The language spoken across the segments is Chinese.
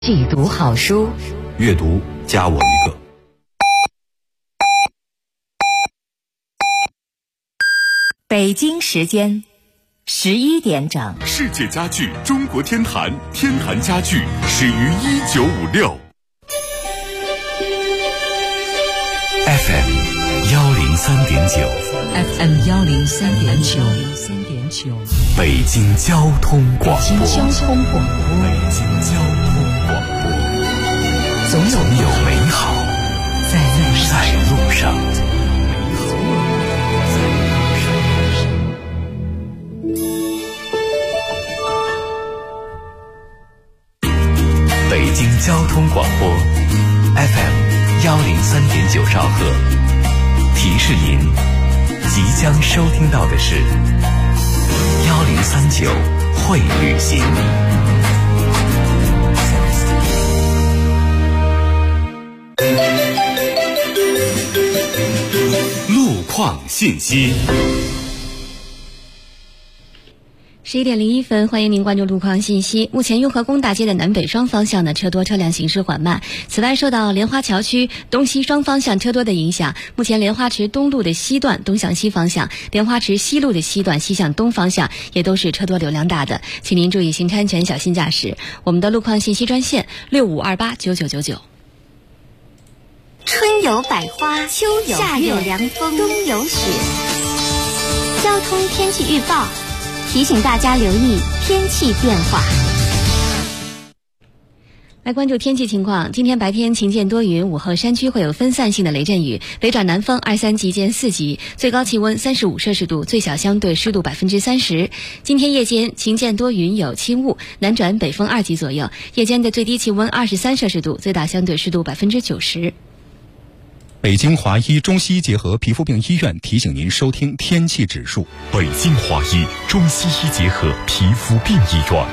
既读好书， 阅读加我一个。 北京时间11点整。 世界家具中国天坛，天坛家具始于1956。 FM 103.9 FM 103.9， 北京交通广播。 北京交通广播，总有美好在路上。 北京交通广播 FM 103.9兆赫，提示您即将收听到的是1039会旅行。 路况信息。 11点01分，欢迎您关注路况信息。目前雍和宫大街的南北双方向呢车多，车辆行驶缓慢。此外，受到莲花桥区东西双方向车多的影响，目前莲花池东路的西段东向西方向，莲花池西路的西段西向东方向也都是车多流量大的，请您注意行车安全，小心驾驶。我们的路况信息专线65289999。 春有百花，秋有夏有凉风，冬有雪。交通天气预报提醒大家留意天气变化。 来关注天气情况，今天白天晴间多云，午后山区会有分散性的雷阵雨，北转南风2、3级见4级，最高气温35摄氏度，最小相对湿度30%。今天夜间晴间多云有轻雾，南转北风2级左右，夜间的最低气温23摄氏度，最大相对湿度90%。 北京华医中西医结合皮肤病医院提醒您收听天气指数。 北京华医中西医结合皮肤病医院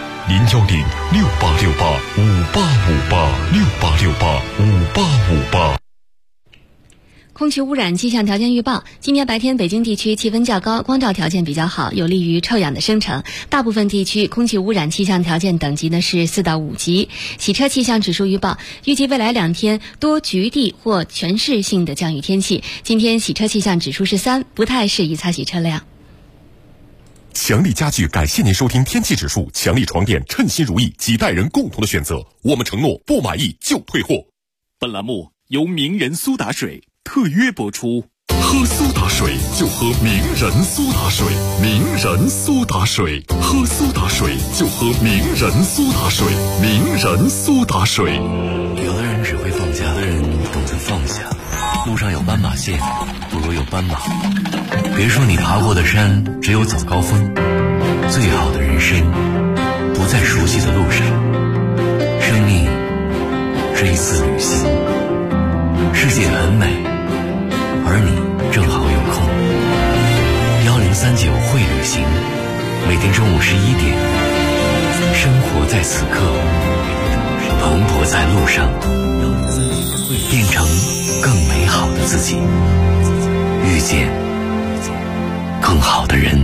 ，0106868585858，68685858。 空气污染气象条件预报，今天白天北京地区气温较高，光照条件比较好，有利于臭氧的生成。大部分地区空气污染气象条件等级呢是4到5级。洗车气象指数预报，预计未来2天多局地或全市性的降雨天气。今天洗车气象指数是3，不太适宜擦洗车辆。 强力家具感谢您收听天气指数，强力床垫称心如意，几代人共同的选择，我们承诺不满意就退货。本栏目由名人苏打水特约播出。喝苏打水就喝名人苏打水，名人苏打水，喝苏打水就喝名人苏打水，名人苏打水。 有的人只会放假，有的人懂得放下。路上有斑马线，不如有斑马。别说你爬过的山只有早高峰，最好的人生不在熟悉的路上。生命是一次旅行，世界很美，而你正好有空。1039会旅行，每天中午11点，生活在此刻，蓬勃在路上，变成更美好的自己，遇见更好的人。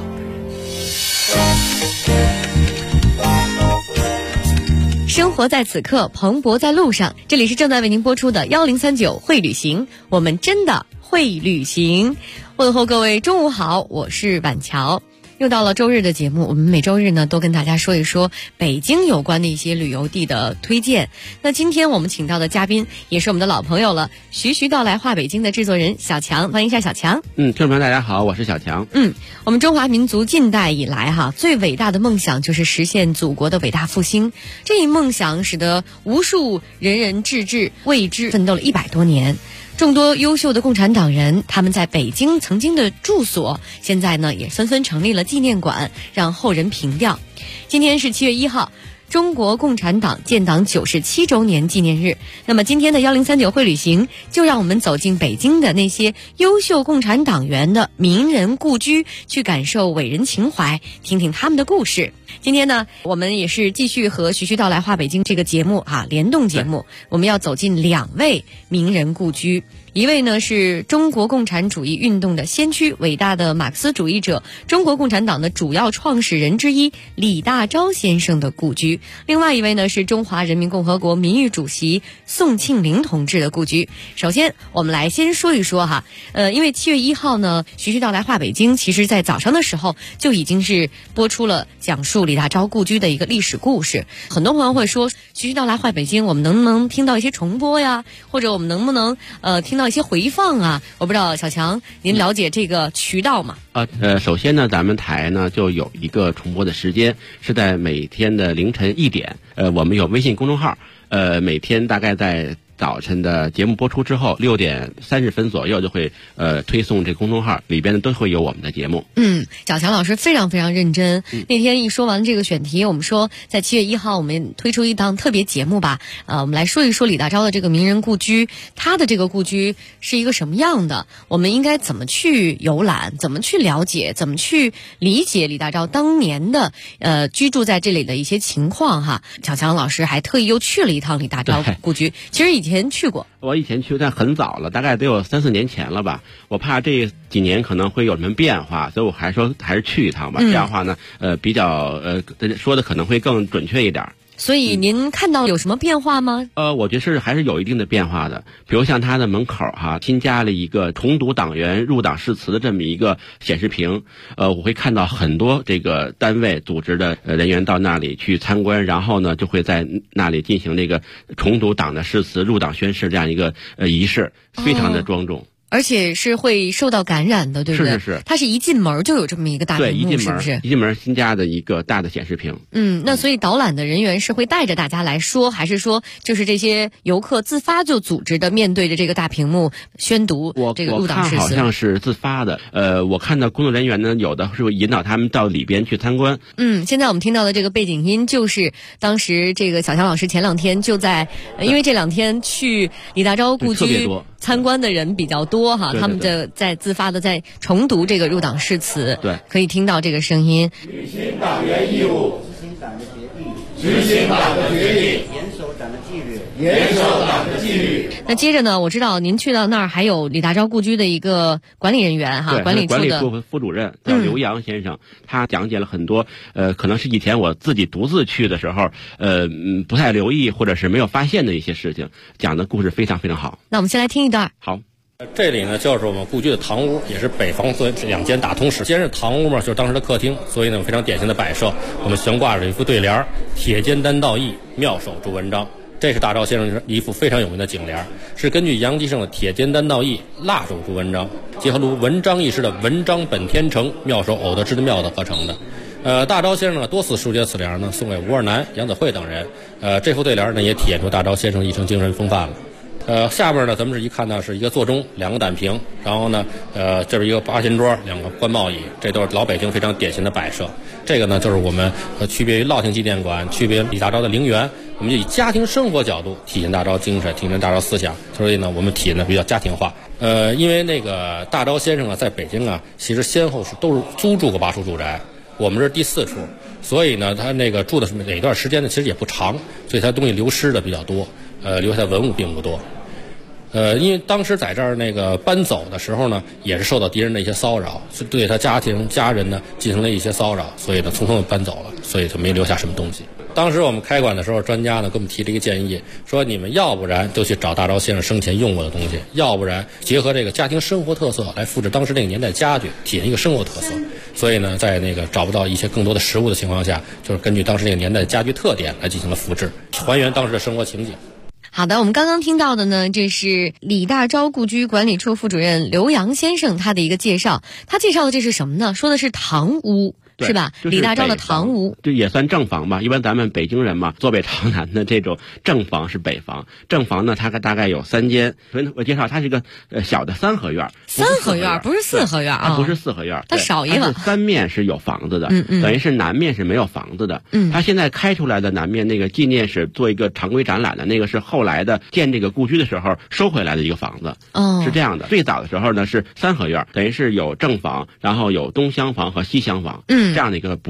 生活在此刻，蓬勃在路上。这里是正在为您播出的1039会旅行，我们真的会旅行。问候各位中午好，我是婉乔。又到了周日的节目，我们每周日呢都跟大家说一说北京有关的一些旅游地的推荐。那今天我们请到的嘉宾也是我们的老朋友了，徐徐道来话北京的制作人小强，欢迎一下小强。 听众朋友大家好，我是小强。 我们中华民族近代以来最伟大的梦想就是实现祖国的伟大复兴。这一梦想使得无数人人志志为之奋斗了100多年。众多优秀的共产党人，他们在北京曾经的住所，现在呢也纷纷成立了纪念馆，让后人凭吊。今天是7月1号，中国共产党建党97周年纪念日。那么今天的1039会旅行，就让我们走进北京的那些优秀共产党员的名人故居，去感受伟人情怀，听听他们的故事。今天呢，我们也是继续和徐徐道来话北京这个节目联动节目，我们要走进2位名人故居。 一位呢是中国共产主义运动的先驱，伟大的马克思主义者，中国共产党的主要创始人之一李大钊先生的故居。另外一位呢是中华人民共和国名誉主席宋庆龄同志的故居。首先我们来先说一说哈，因为7月1号呢徐徐到来话北京，其实在早上的时候就已经是播出了讲述李大钊故居的一个历史故事。很多朋友会说，徐徐到来话北京我们能不能听到一些重播呀，或者我们能不能听到一些回放啊？我不知道小强您了解这个渠道吗？ 首先呢，咱们台呢就有一个重播的时间，是在每天的凌晨1点。我们有微信公众号，每天大概在早晨的节目播出之后6点30分左右就会推送这公众号，里边呢都会有我们的节目。 小强老师非常非常认真。那天一说完这个选题，我们说在7月1号我们推出一档特别节目吧，我们来说一说李大钊的这个名人故居，他的这个故居是一个什么样的，我们应该怎么去游览，怎么去了解，怎么去理解李大钊当年的居住在这里的一些情况哈。小强老师还特意又去了一趟李大钊故居，其实以前去过， 我以前去，但很早了，大概得有3、4年前了吧。我怕这几年可能会有什么变化，所以我还说还是去一趟吧。这样的话呢，比较说的可能会更准确一点。 所以您看到有什么变化吗？ 我觉得还是有一定的变化的。比如像它的门口新加了一个重读党员入党誓词的这么一个显示屏。我会看到很多这个单位组织的人员到那里去参观，然后呢就会在那里进行这个重读党的誓词、入党宣誓这样一个仪式，非常的庄重。 而且是会受到感染的，对不对？ 是。 它是一进门就有这么一个大屏幕，是不是？ 一进门新加的一个大的显示屏。 那所以导览的人员是会带着大家来说，还是说就是这些游客自发就组织的面对着这个大屏幕宣读这个入党誓词？ 我看好像是自发的。我看到工作人员呢，有的是会引导他们到里边去参观。 现在我们听到的这个背景音就是当时这个小强老师前2天就在，因为这2天去李大钊故居参观的人比较多哈， 对， 他们就在自发的在重读这个入党誓词， 对， 可以听到这个声音。 履行党员义务，执行党的决定，执行党的决定，严守党的纪律，严守党的纪律。 那接着呢，我知道您去到那儿还有李大钊故居的一个管理人员哈，管理处副主任叫刘洋先生，他讲解了很多可能是以前我自己独自去的时候不太留意或者是没有发现的一些事情，讲的故事非常非常好。 那我们先来听一段。 好。 这里呢就是我们故居的堂屋，也是北方2间大通室。先是堂屋嘛，就是当时的客厅，所以呢非常典型的摆设。我们悬挂着一副对联：铁肩担道义，妙手著文章。这是大钊先生一副非常有名的颈联，是根据杨吉生的铁肩担道义，蜡手著文章，结合了文章一诗的文章本天成，妙手偶得之的妙的合成的。大钊先生呢多次书写此联呢，送给吴二南、杨子惠等人。这副对联呢也体现出大钊先生一生精神风范了。下边呢，咱们是一看到是一个座钟，2个胆瓶，然后呢，这边一个八仙桌，2个官帽椅，这都是老北京非常典型的摆设。这个呢，就是我们区别于乐亭纪念馆、区别李大钊的陵园，我们就以家庭生活角度体现大钊精神，体现大钊思想，所以呢，我们体现的比较家庭化。因为那个大钊先生在北京其实先后都是租住过8处住宅，我们是第4处，所以呢，他那个住的是哪段时间呢，其实也不长，所以他东西流失的比较多，留下的文物并不多。因为当时在这儿那个搬走的时候呢，也是受到敌人的一些骚扰，是对他家人呢进行了一些骚扰，所以呢匆匆的搬走了，所以就没留下什么东西。当时我们开馆的时候，专家呢给我们提了一个建议，说你们要不然就去找大钊先生生前用过的东西，要不然结合这个家庭生活特色来复制当时那个年代家具，体现一个生活特色。所以呢，在那个找不到一些更多的实物的情况下，就是根据当时那个年代的家具特点来进行了复制，还原当时的生活情景。 好的，我们刚刚听到的呢，这是李大钊故居管理处副主任刘洋先生他的一个介绍。他介绍的这是什么呢？说的是堂屋，是吧？李大钊的堂屋， 这也算正房吧。一般咱们北京人嘛，坐北朝南的这种正房是北房。正房呢，它大概有3间。所以我介绍，它是一个小的3合院。 3合院不是4合院啊？ 它不是4合院， 它少一个。 3面是有房子的，等于是南面是没有房子的。它现在开出来的南面那个纪念室做一个常规展览的那个是后来的建这个故居的时候收回来的一个房子。是这样的。最早的时候呢是3合院，等于是有正房，然后有东厢房和西厢房。这样的一个布局。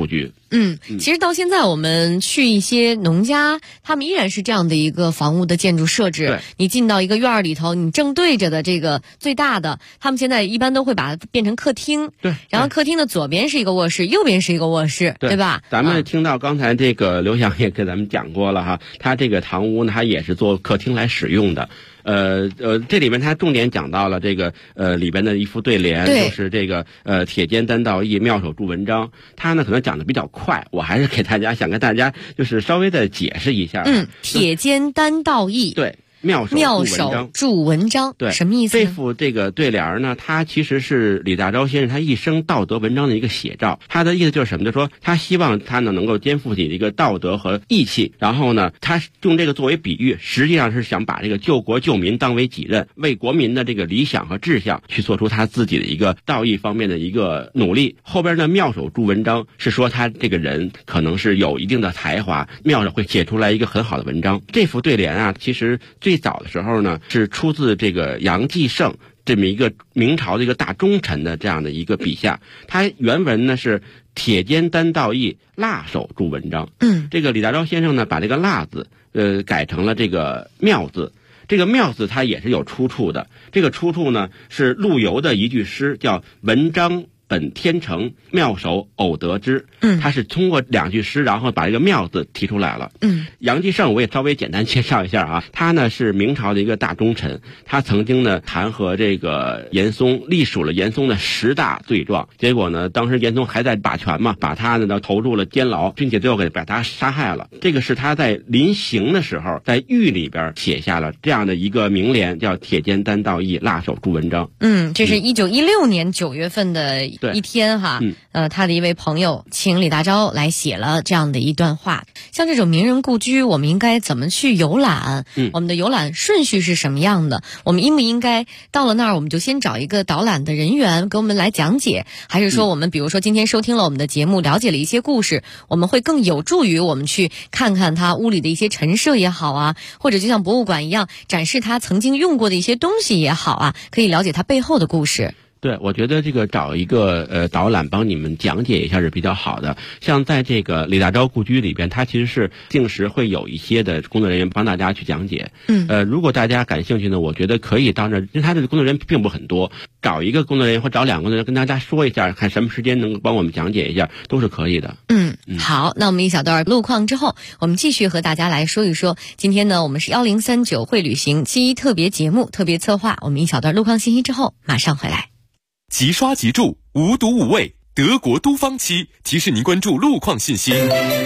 其实到现在我们去一些农家，他们依然是这样的一个房屋的建筑设置。你进到一个院儿里头，你正对着的这个最大的，他们现在一般都会把它变成客厅。 对， 然后客厅的左边是一个卧室，右边是一个卧室，对吧？ 咱们听到刚才这个刘翔也给咱们讲过了哈，他这个堂屋呢，它也是做客厅来使用的。这里面他重点讲到了这个里边的一副对联，就是这个铁肩担道义，妙手著文章。他呢可能讲的比较快，我还是给大家想跟大家就是稍微的解释一下。 铁肩担道义， 对。妙手著文章， 对， 什么意思呢？ 这副这个对联呢，它其实是李大钊先生他一生道德文章的一个写照。他的意思就是什么？就是说他希望他呢能够肩负起一个道德和义气，然后呢，他用这个作为比喻，实际上是想把这个救国救民当为己任，为国民的这个理想和志向去做出他自己的一个道义方面的一个努力。后边呢，妙手著文章是说他这个人可能是有一定的才华，妙手会写出来一个很好的文章。这副对联啊，其实最早的时候呢，是出自这个杨继盛这么一个明朝的一个大忠臣的这样的一个笔下。他原文呢是铁肩担道义，辣手著文章。这个李大钊先生呢把这个辣字改成了这个妙字。这个妙字它也是有出处的，这个出处呢是陆游的一句诗，叫文章本天成，妙手偶得之。他是通过两句诗，然后把这个妙字提出来了。杨继盛我也稍微简单介绍一下啊，他呢是明朝的一个大忠臣，他曾经呢弹劾这个严嵩，隶属了严嵩的10大罪状，结果呢当时严嵩还在把权嘛，把他呢投入了监牢，并且最后把他杀害了。这个是他在临刑的时候在狱里边写下了这样的一个名联，叫铁肩担道义，辣手著文章。 这是1916年9月份的一天哈，他的一位朋友请李大钊来写了这样的一段话。像这种名人故居，我们应该怎么去游览？我们的游览顺序是什么样的？我们应不应该到了那儿我们就先找一个导览的人员给我们来讲解，还是说我们比如说今天收听了我们的节目，了解了一些故事，我们会更有助于我们去看看他屋里的一些陈设也好啊，或者就像博物馆一样展示他曾经用过的一些东西也好啊，可以了解他背后的故事。 对，我觉得这个找一个导览帮你们讲解一下是比较好的。像在这个李大钊故居里边，它其实是定时会有一些的工作人员帮大家去讲解。如果大家感兴趣呢，我觉得可以到那儿，因为他的工作人员并不很多，找一个工作人员或找2个工作人员跟大家说一下，看什么时间能够帮我们讲解一下，都是可以的。 好，那我们一小段路况之后，我们继续和大家来说一说。今天呢，我们是1039会旅行7特别节目特别策划，我们一小段路况信息之后马上回来。 即刷即住，无毒无味，德国都方漆提示您关注路况信息。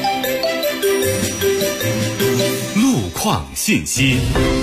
路况信息。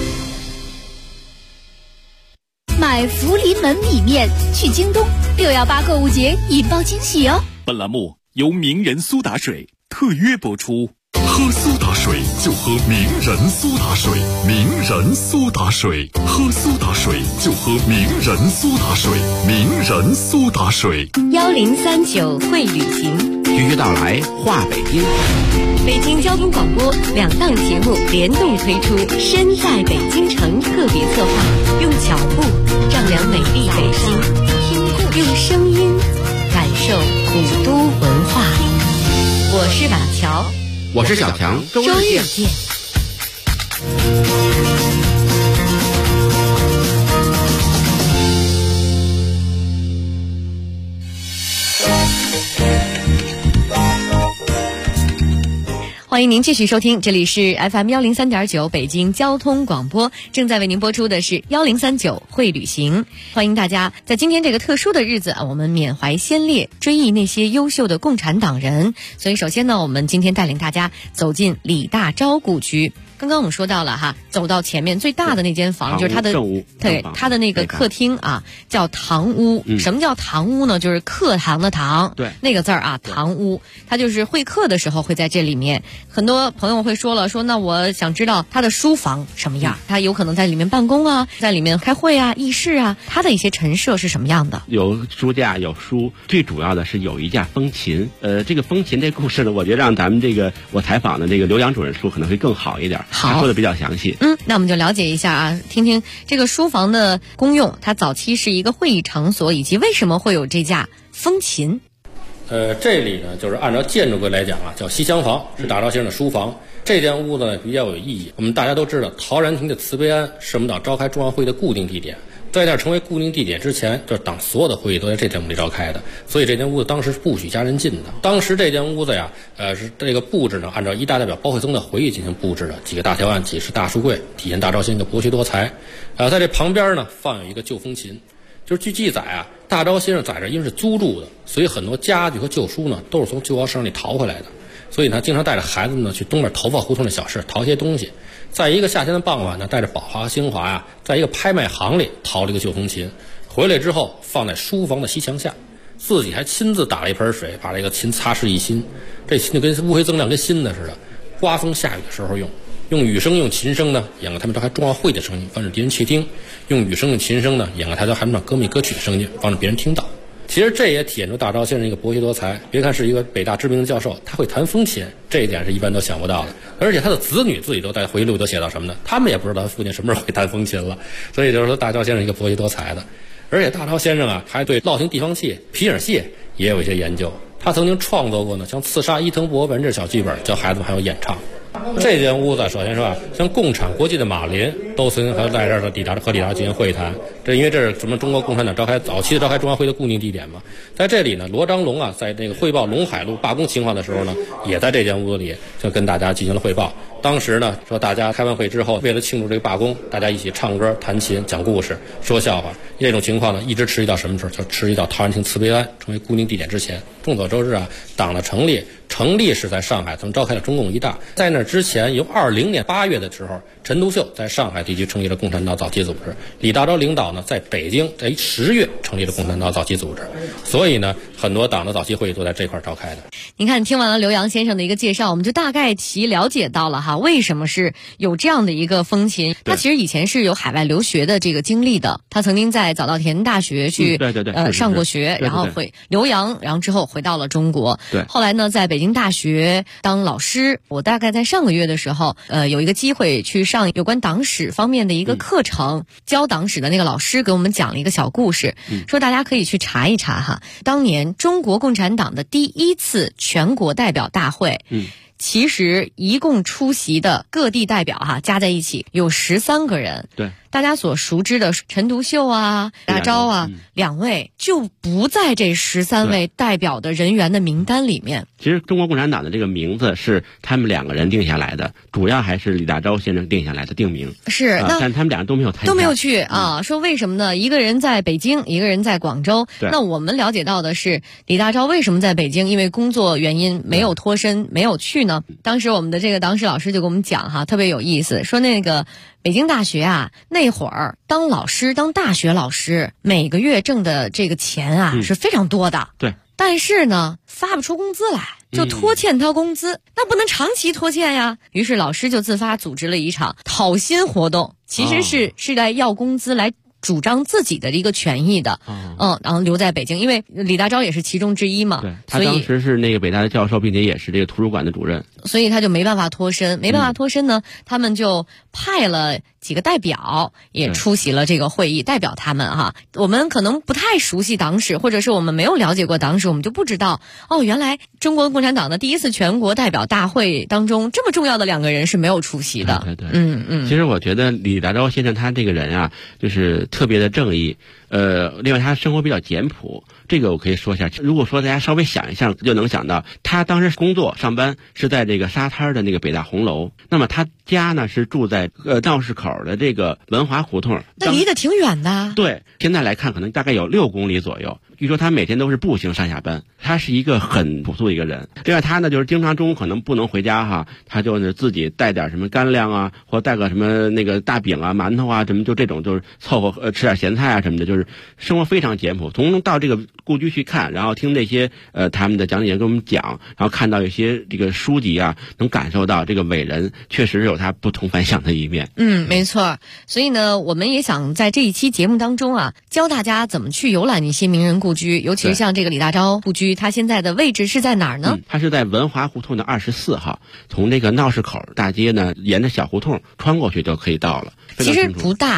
买福临门米面去京东，618购物节引爆惊喜哦！ 本栏目由名人苏打水特约播出。喝苏打水就喝名人苏打水，名人苏打水，喝苏打水就喝名人苏打水，名人苏打水。 1039会旅行， 继续到来话北京。 北京交通广播2档节目联动推出身在北京城特别策划，用脚步丈量美丽北京，用声音感受古都文化。我是马乔， 我是小强，周日见。 欢迎您继续收听，这里是 FM 103.9北京交通广播，正在为您播出的是1039会旅行。欢迎大家在今天这个特殊的日子我们缅怀先烈，追忆那些优秀的共产党人。所以首先呢，我们今天带领大家走进李大钊故居。刚刚我们说到了哈，走到前面最大的那间房，就是他的对他的那个客厅啊，叫堂屋。什么叫堂屋呢？就是课堂的堂， 对那个字儿啊，堂屋。他就是会客的时候会在这里面。很多朋友会说了，说那我想知道他的书房什么样，他有可能在里面办公啊，在里面开会啊，议事啊，他的一些陈设是什么样的？ 有书架，有书，最主要的是有一架风琴。这个风琴这故事呢，我觉得让咱们这个我采访的这个刘洋主任说可能会更好一点。他说的比较详细。 那我们就了解一下啊，听听这个书房的功用，它早期是一个会议场所，以及为什么会有这架风琴。 这里呢就是按照建筑规来讲啊，叫西厢房，是大钊先生的书房。这间屋子呢比较有意义。我们大家都知道，陶然亭的慈悲庵是我们党召开中央会议的固定地点。在那成为固定地点之前，就是党所有的会议都在这间屋里召开的，所以这间屋子当时是不许家人进的。当时这间屋子呀，是这个布置呢，按照一大代表包惠僧的回忆进行布置的，几个大条案，几十大书柜，体现大钊先生的博学多才。在这旁边呢，放有一个旧风琴。就是据记载啊，大钊先生在这因为是租住的，所以很多家具和旧书呢，都是从旧窑市场里淘回来的。所以他经常带着孩子们呢去东边头发胡同的小市淘些东西。在一个夏天的傍晚呢，带着宝华和兴华呀，在一个拍卖行里淘了一个旧风琴，回来之后放在书房的西墙下，自己还亲自打了一盆水，把这个琴擦拭一新。这琴就跟乌黑锃亮，跟新的似的。刮风下雨的时候用雨声用琴声呢演个他们召开中奥会的声音，防止敌人窃听；用雨声用琴声呢演个他叫韩场歌密歌曲的声音，防止别人听到。其实这也体现出大钊先生一个博学多才。别看是一个北大知名的教授，他会弹风琴，这一点是一般都想不到的。而且他的子女自己都在回忆录都写到什么呢？他们也不知道他父亲什么时候会弹风琴了。所以就是说，大钊先生一个博学多才的。而且大钊先生啊，还对烙亭地方戏、皮影戏也有一些研究。他曾经创作过呢，像刺杀伊藤博文这小剧本，教孩子们还有演唱。这间屋子首先说啊，像共产国际的马林都曾经和在这儿的李达进行会谈，这因为这是什么中国共产党早期的召开中央会的固定地点嘛。在这里呢，罗章龙啊，在这个汇报陇海路罢工情况的时候呢，也在这间屋子里就跟大家进行了汇报。当时呢，说大家开完会之后，为了庆祝这个罢工，大家一起唱歌、弹琴、讲故事、说笑话。这种情况呢，一直持续到什么时候？就持续到陶然亭慈悲庵成为固定地点之前。众所周知啊，党的成立是在上海曾召开了中共一大，在那之前，由20年8月的时候，陈独秀在上海地区成立了共产党早期组织，李大钊领导呢在北京在10月成立了共产党早期组织，所以呢，很多党的早期会议都在这块召开的。 您看，听完了刘洋先生的一个介绍，我们就大概了解到了哈，为什么是有这样的一个风琴。他其实以前是有海外留学的这个经历的，他曾经在早稻田大学去上过学，然后留洋，然后之后回到了中国。 对， 后来呢，在北京大学当老师。我大概在上个月的时候，有一个机会去上有关党史方面的一个课程，教党史的那个老师给我们讲了一个小故事，说大家可以去查一查哈，当年中国共产党的第一次全国代表大会。其实一共出席的各地代表哈，加在一起有13个人。 对， 大家所熟知的陈独秀啊、大钊啊，2位就不在这13位代表的人员的名单里面。 其实中国共产党的这个名字是他们2个人定下来的，主要还是李大钊先生定下来的定名。 是， 但他们2个都没有参加， 都没有去啊。说为什么呢？一个人在北京，一个人在广州。那我们了解到的是，李大钊为什么在北京？因为工作原因没有脱身，没有去呢。当时我们的这个党史老师就给我们讲哈，特别有意思，说那个北京大学啊，那会儿当老师，当大学老师，每个月挣的这个钱啊，是非常多的。 对。 但是呢，发不出工资来，就拖欠他工资，那不能长期拖欠呀。于是老师就自发组织了一场讨薪活动，其实是来要工资，来主张自己的一个权益的。然后留在北京，因为李大钊也是其中之一嘛。 对，他当时是那个北大的教授，并且也是这个图书馆的主任， 所以他就没办法脱身。没办法脱身呢，他们就派了几个代表也出席了这个会议，代表他们哈。我们可能不太熟悉党史，或者是我们没有了解过党史，我们就不知道原来中国共产党的第一次全国代表大会当中，这么重要的2个人是没有出席的。 对。其实我觉得李大钊先生他这个人啊，就是特别的正义。另外他生活比较简朴，这个我可以说一下。如果说大家稍微想一下，就能想到他当时工作上班是在这个沙滩的那个北大红楼，那么他家呢是住在闹市口的这个文华胡同， 那离得挺远的。 对，现在来看可能大概有6公里左右。据说他每天都是步行上下班，他是一个很朴素的一个人。另外他呢就是经常中午可能不能回家哈，他就是自己带点什么干粮啊，或带个什么那个大饼啊、馒头啊什么，就这种就是凑合吃点咸菜啊什么的，就是生活非常简朴。从到这个故居去看，然后听这些他们的讲解员跟我们讲，然后看到一些这个书籍啊，能感受到这个伟人确实有他不同凡响的一面。 没错。所以呢，我们也想在这一期节目当中啊，教大家怎么去游览一些名人故居，尤其是像这个李大钊故居，它现在的位置是在哪儿呢？ 它是在文华胡同的24号，从这个闹市口大街呢，沿着小胡同穿过去就可以到了。 其实不大。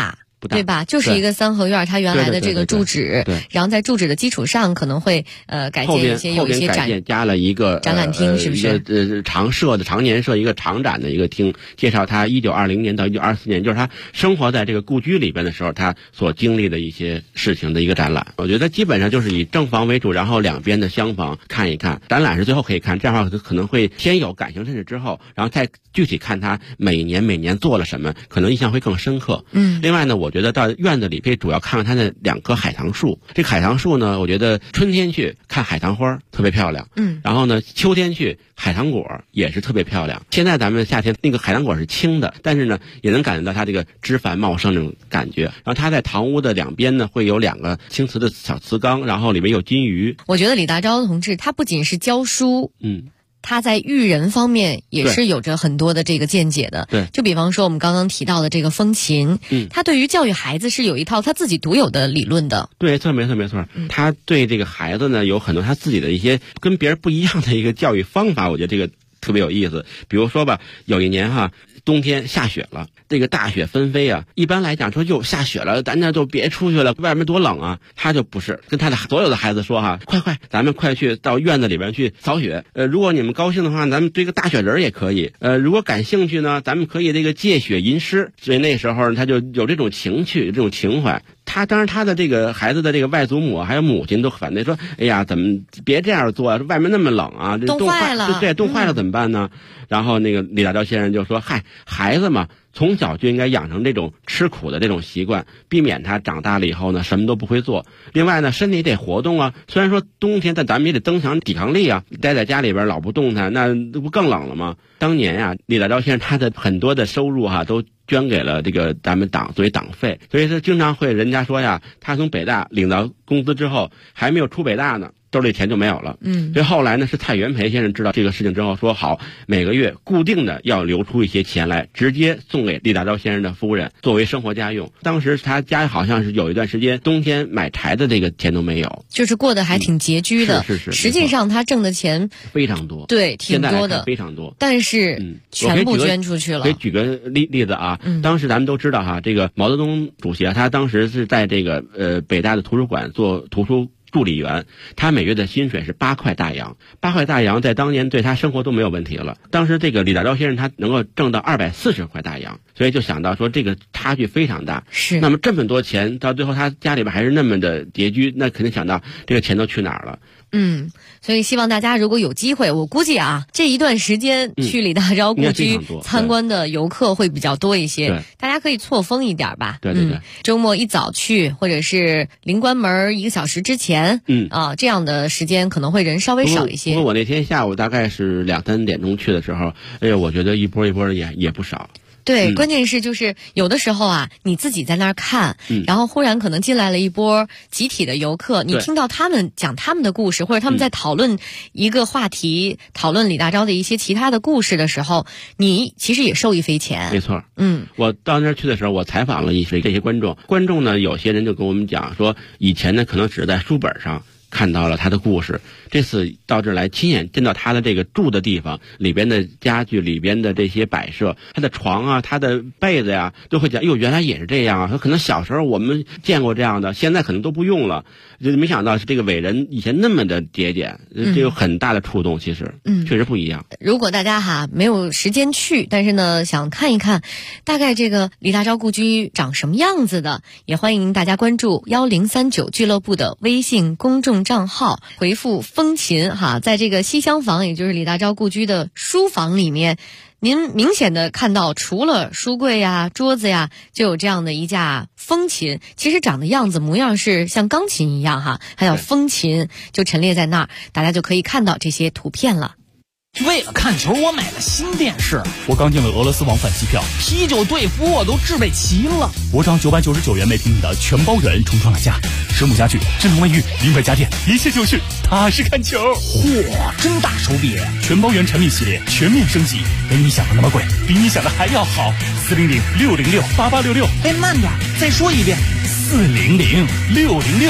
对吧？就是一个三合院，它原来的这个住址， 对， 然后在住址的基础上可能会改建一些，有一些改建加了一个展览厅，是不是？ 常年设一个长展的一个厅，介绍他1920年到1924年，就是他生活在这个故居里边的时候，他所经历的一些事情的一个展览。我觉得基本上就是以正房为主，然后两边的厢房看一看，展览是最后可以看，这样的话可能会先有感情认识之后，然后再具体看他每年做了什么，可能印象会更深刻。另外呢，我觉得到院子里可以主要看看他那2棵海棠树。这个海棠树呢，我觉得春天去看海棠花特别漂亮，然后呢秋天去海棠果也是特别漂亮。现在咱们夏天那个海棠果是青的，但是呢也能感觉到它这个枝繁茂盛那种感觉。然后它在堂屋的两边呢会有2个青瓷的小瓷缸，然后里面有金鱼。 我觉得李大钊同志他不仅是教书，他在育人方面也是有着很多的这个见解的。 对， 就比方说我们刚刚提到的这个风琴，他对于教育孩子是有一套他自己独有的理论的。 对，没错。他对这个孩子呢有很多他自己的一些跟别人不一样的一个教育方法，我觉得这个特别有意思。比如说吧，有一年冬天下雪了，这个大雪纷飞啊，一般来讲说又下雪了，咱这就别出去了，外面多冷啊。他就不是，跟他的所有的孩子说快，咱们快去到院子里边去扫雪。如果你们高兴的话，咱们堆个大雪人也可以。如果感兴趣呢，咱们可以这个借雪吟诗。所以那时候他就有这种情趣，这种情怀。当然他的这个孩子的这个外祖母还有母亲都反对说，哎呀，怎么别这样做啊？外面那么冷啊， 冻坏了， 对，冻坏了怎么办呢？然后那个李大钊先生就说，孩子嘛，从小就应该养成这种吃苦的这种习惯，避免他长大了以后呢什么都不会做。另外呢，身体得活动啊，虽然说冬天，但咱们也得增强抵抗力啊。待在家里边老不动弹，那不更冷了吗？当年李大钊先生他的很多的收入都捐给了这个咱们党作为党费，所以说经常会人家说他从北大领到工资之后还没有出北大呢，兜里钱就没有了。所以后来呢，是蔡元培先生知道这个事情之后说，好，每个月固定的要留出一些钱来，直接送给李大钊先生的夫人作为生活家用。当时他家好像是有一段时间冬天买柴的这个钱都没有， 就是过得还挺拮据的。 是。 实际上他挣的钱非常多， 对，挺多的， 非常多。 但是全部捐出去了。 可以举个例子啊，当时咱们都知道这个毛泽东主席他当时是在这个北大的图书馆做图书助理员，他每月的薪水是8块大洋，8块大洋在当年对他生活都没有问题了。当时这个李大钊先生他能够挣到240块大洋，所以就想到说这个差距非常大。 是， 那么这么多钱到最后他家里边还是那么的拮据，那肯定想到这个钱都去哪儿了。 所以希望大家如果有机会，我估计这一段时间去李大钊故居参观的游客会比较多一些，大家可以错峰一点吧。 对， 周末一早去，或者是临关门1个小时之前，这样的时间可能会人稍微少一些。 不过我那天下午大概是2、3点钟去的时候，我觉得一波一波的也不少。 对，关键是就是有的时候你自己在那儿看，然后忽然可能进来了一波集体的游客，你听到他们讲他们的故事，或者他们在讨论一个话题，讨论李大钊的一些其他的故事的时候，你其实也受益匪浅。 没错，我到那儿去的时候，我采访了这些观众呢，有些人就跟我们讲说，以前呢可能只是在书本上看到了他的故事，这次到这儿来亲眼见到他的这个住的地方里边的家具，里边的这些摆设，他的床他的被子呀，都会讲，原来也是这样啊。可能小时候我们见过这样的，现在可能都不用了。就没想到是这个伟人以前那么的节俭，这有很大的触动。其实，确实不一样。 如果大家没有时间去，但是呢想看一看，大概这个李大钊故居长什么样子的，也欢迎大家关注1039俱乐部的微信公众账号，回复风琴在这个西厢房，也就是李大钊故居的书房里面，您明显的看到除了书柜桌子就有这样的一架风琴，其实长的样子模样是像钢琴一样还有风琴就陈列在那儿，大家就可以看到这些图片了。 为了看球，我买了新电视。 我刚订了俄罗斯往返机票， 啤酒队服我都置备齐了。 我涨999元每平米的全包圆重创了价，实木家具、智能卫浴、名牌家电，一切就绪，踏实看球。 嚯，真大手笔！ 全包圆产品系列全面升级，没你想的那么贵，比你想的还要好。400-606-8866。 哎，慢点，再说一遍。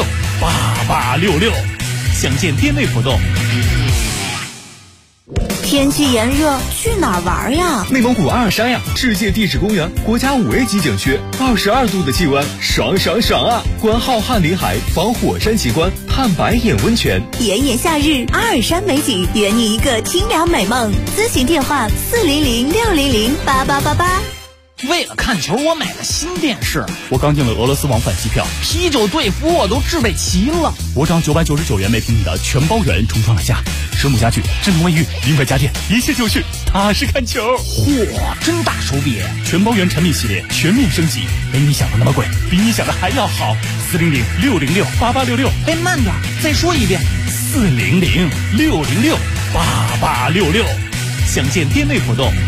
400-606-8866。详见店内活动。 天气炎热，去哪儿玩呀？ 内蒙古阿尔山呀，世界地质公园，国家5A级景区，22度的气温，爽爽爽啊！观浩瀚林海，访火山奇观，探白眼温泉。 炎炎夏日，阿尔山美景，圆你一个清凉美梦。咨询电话400-600-8888。 为了看球，我买了新电视。 我刚订了俄罗斯往返机票， 啤酒、队服我都置备齐了。 我涨999元每平米的全包圆重创了下，蛇母家具、智能卫浴、名牌家电，一切就绪，踏实看球。 嚯，真大手笔！ 全包圆产品系列全面升级，没你想的那么贵，比你想的还要好。400-606-8866。 哎，慢点，再说一遍。 400-606-8866。详见店内活动。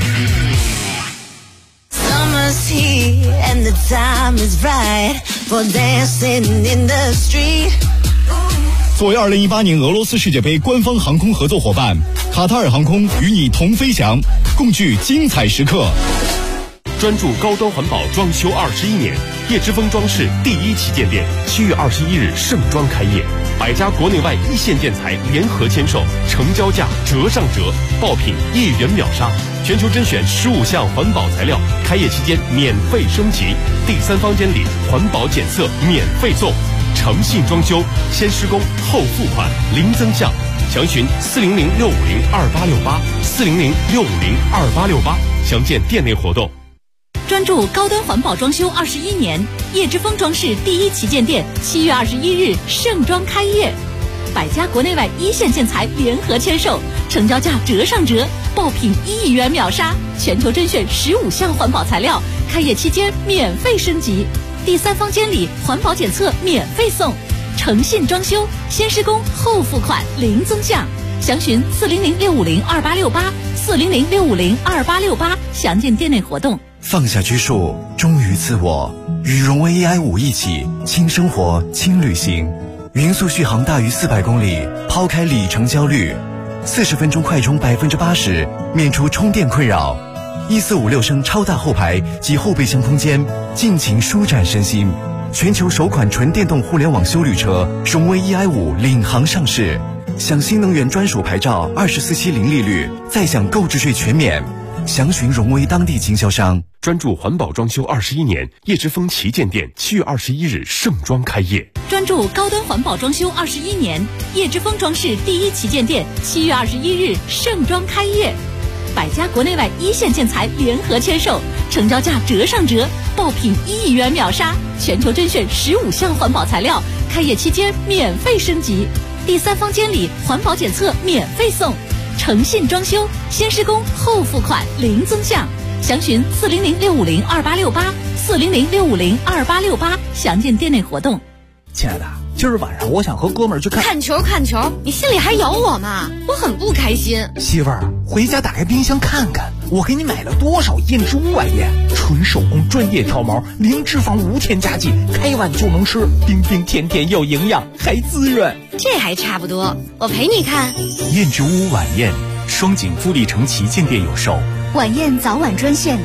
And the time is right for dancing in the street. 作为2018年俄罗斯世界杯官方航空合作伙伴，卡塔尔航空与你同飞翔，共聚精彩时刻。 专注高端环保装修21年，叶之峰装饰第1旗舰店7月21日盛装开业，100家国内外一线建材联合签售，成交价折上折，爆品1元秒杀，全球甄选15项环保材料，开业期间免费升级，第3方监理环保检测免费送，诚信装修，先施工后付款，零增项。详询400-650-2868，400-650-2868，详见店内活动。 专注高端环保装修21年，叶之峰装饰第1旗舰店7月21日盛装开业，100家国内外一线建材联合签售，成交价折上折，爆品1亿元秒杀，全球甄选15项环保材料，开业期间免费升级，第3方监理环保检测免费送，诚信装修，先施工后付款，零增项。详询400-650-2868，400-650-2868，详见店内活动。 放下拘束，忠于自我，与荣威 EI5一起轻生活轻旅行，匀速续航大于400公里，抛开里程焦虑，40分钟快充80%，免除充电困扰，1456升超大后排及后备箱空间，尽情舒展身心。全球首款纯电动互联网休旅车荣威 EI5领航上市，享新能源专属牌照，24期零利率，再享购置税全免。详询荣威当地经销商。 专注环保装修21年，叶之峰旗舰店7月21日盛装开业。 专注高端环保装修21年，叶之峰装饰第1旗舰店7月21日盛装开业，100家国内外一线建材联合签售，成交价折上折，爆品1亿元秒杀，全球甄选15项环保材料，开业期间免费升级，第3方监理环保检测免费送，诚信装修，先施工后付款，零增项。详询400-650-2868，400-650-2868，详见店内活动。 亲爱的，今儿晚上我想和哥们儿去看球，你心里还有我吗？我很不开心。 媳妇儿，回家打开冰箱看看，我给你买了多少燕之屋晚宴，纯手工专业挑毛，零脂肪无添加剂，开碗就能吃，冰冰甜甜又营养，还滋润。 这还差不多，我陪你看。 燕之屋晚宴，双井富力城旗舰店有售。 晚宴早晚专线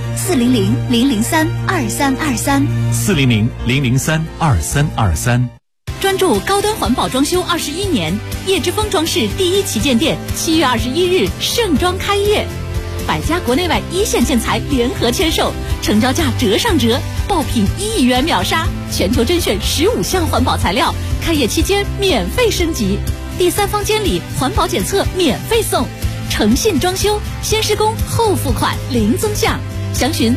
400-003-2323，400-003-2323。 专注高端环保装修21年，叶之峰装饰第1旗舰店7月21日盛装开业，100家国内外一线建材联合签售，成交价折上折，爆品1亿元秒杀，全球甄选15项环保材料，开业期间免费升级，第3方监理环保检测免费送，诚信装修，先施工后付款，零增项。详询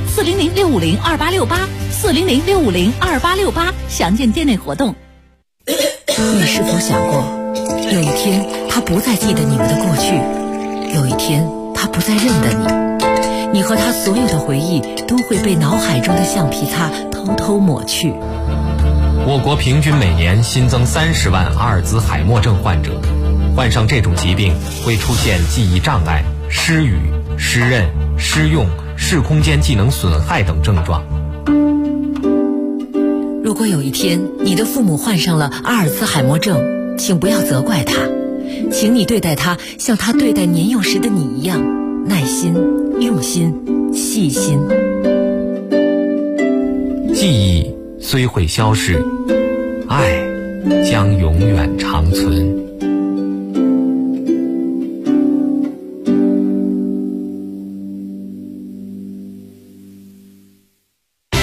400-650-2868，400-650-2868，详见店内活动。 你是否想过，有一天他不再记得你们的过去，有一天他不再认得你，你和他所有的回忆都会被脑海中的橡皮擦偷偷抹去。 我国平均每年新增30万阿尔兹海默症患者，患上这种疾病会出现记忆障碍、失语、失认、失用、视空间技能损害等症状。 如果有一天你的父母患上了阿尔兹海默症，请不要责怪他，请你对待他像他对待年幼时的你一样，耐心、用心、细心。 记忆虽会消逝，爱将永远长存。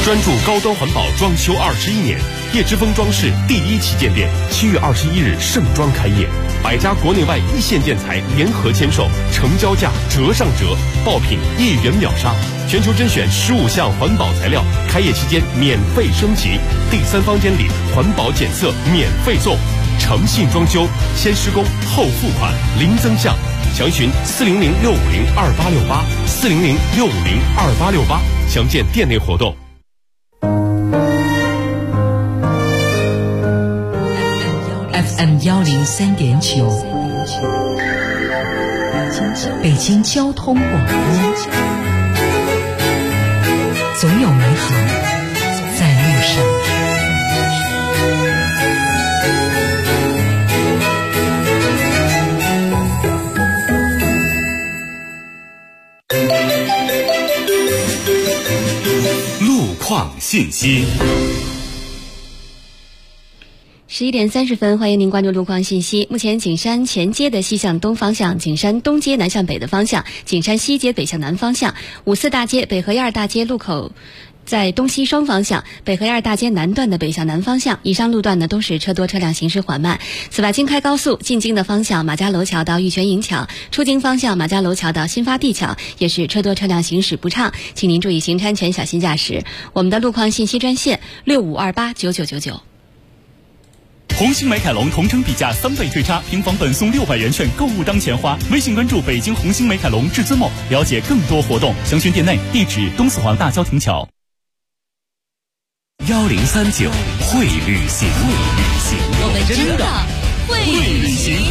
专注高端环保装修21年，叶之峰装饰第一旗舰店7月21日盛装开业，100家国内外一线建材联合签售，成交价折上折，爆品1元秒杀，全球甄选15项环保材料，开业期间免费升级，第3方监理，环保检测免费送，诚信装修，先施工后付款，零增项。详询400-650-2868，400-650-2868，详见店内活动。 FM 103.9，北京交通广播，总有美好在路上。 路况信息。 11点30分，欢迎您关注路况信息。目前景山前街的西向东方向，景山东街南向北的方向，景山西街北向南方向，54大街、北河1、2大街路口在东西双方向，北河1、2大街南段的北向南方向，以上路段呢都是车多车辆行驶缓慢。此外，京开高速进京的方向，马家楼桥到玉泉营桥，出京方向马家楼桥到新发地桥也是车多车辆行驶不畅，请您注意行车安全，小心驾驶。我们的路况信息专线65289999。 红星美凯龙同城比价3倍退差，平房本送600元券，购物当钱花。微信关注北京红星美凯龙至尊梦，了解更多活动。详询店内，地址东四环大郊亭桥。 1039会旅行， 我们真的会旅行。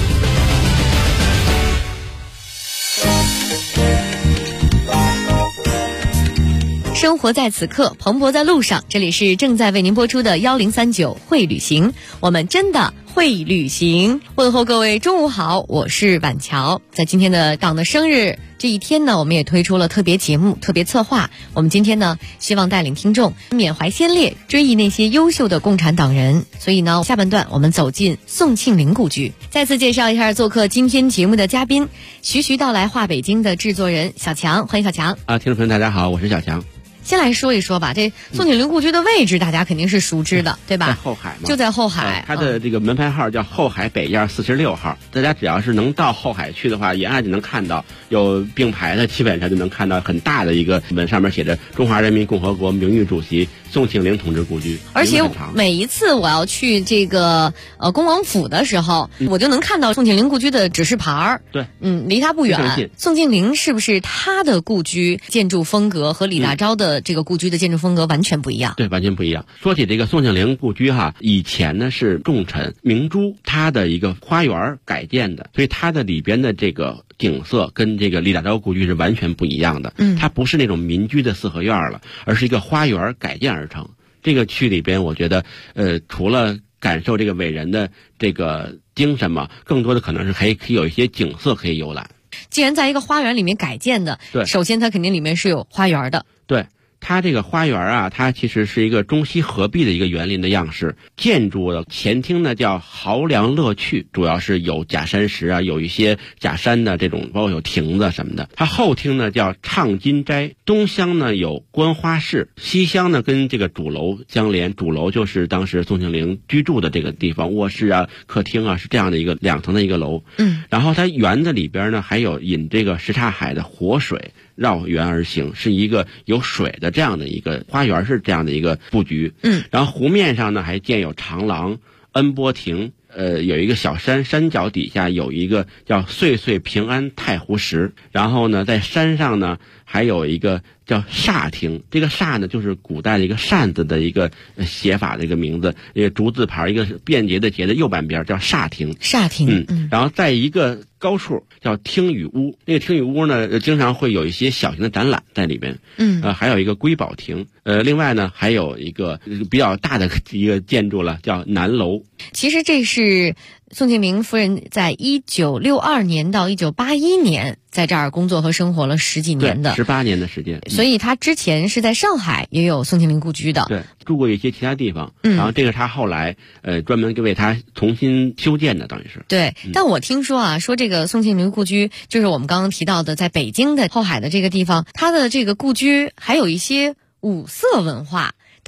生活在此刻，蓬勃在路上。这里是正在为您播出的1039会旅行，我们真的会旅行。问候各位中午好，我是婉乔。在今天的党的生日这一天呢，我们也推出了特别节目、特别策划。我们今天呢，希望带领听众缅怀先烈，追忆那些优秀的共产党人。所以呢，下半段我们走进宋庆龄故居，再次介绍一下做客今天节目的嘉宾，徐徐到来话北京的制作人小强，欢迎小强。 听众朋友大家好，我是小强。 先来说一说吧，这宋庆龄故居的位置大家肯定是熟知的，对吧？ 在后海嘛， 就在后海。 它的这个门牌号叫后海北院46号。大家只要是能到后海去的话，沿岸就能看到有并排的，基本上就能看到很大的一个门，上面写着中华人民共和国名誉主席宋庆龄同志故居。 而且每一次我要去这个恭王府的时候，我就能看到宋庆龄故居的指示牌儿。 对， 离它不远。宋庆龄是不是他的故居建筑风格和李大钊的这个故居的建筑风格完全不一样？ 对，完全不一样。说起这个宋庆龄故居以前呢是重臣明珠他的一个花园改建的，所以它的里边的这个景色跟这个李大钊故居是完全不一样的。它不是那种民居的四合院了，而是一个花园改建而成。这个区里边，我觉得除了感受这个伟人的这个精神嘛，更多的可能是可以有一些景色可以游览。 既然在一个花园里面改建的， 对， 首先它肯定里面是有花园的。 对，它这个花园它其实是一个中西合璧的一个园林的样式。建筑的前厅呢叫豪梁乐趣，主要是有假山石有一些假山的这种，包括有亭子什么的。它后厅呢叫畅金斋，东厢呢有观花室，西厢呢跟这个主楼相连，主楼就是当时宋庆龄居住的这个地方，卧室客厅是这样的一个2层的一个楼。然后它园子里边呢还有引这个什刹海的活水绕园而行，是一个有水的这样的一个花园，是这样的一个布局。然后湖面上呢还建有长廊、恩波亭，有一个小山，山脚底下有一个叫岁岁平安太湖石。然后呢在山上呢还有一个叫煞亭，这个煞呢就是古代的一个扇子的一个写法的一个名字，一个竹字旁，一个是便捷的捷的右半边叫煞亭。 煞亭。 然后在一个高处叫听雨屋，那个听雨屋呢经常会有一些小型的展览在里边。还有一个瑰宝亭。另外呢还有一个比较大的一个建筑了，叫南楼。 其实这是宋庆龄夫人在1962年到1981年在这儿工作和生活了10几年的 ，18年的时间。 所以她之前是在上海也有宋庆龄故居的。 对，住过一些其他地方。然后这个是她后来专门为她重新修建的，等于是。 对，但我听说说这个宋庆龄故居就是我们刚刚提到的在北京的后海的这个地方，它的这个故居还有一些五色文化。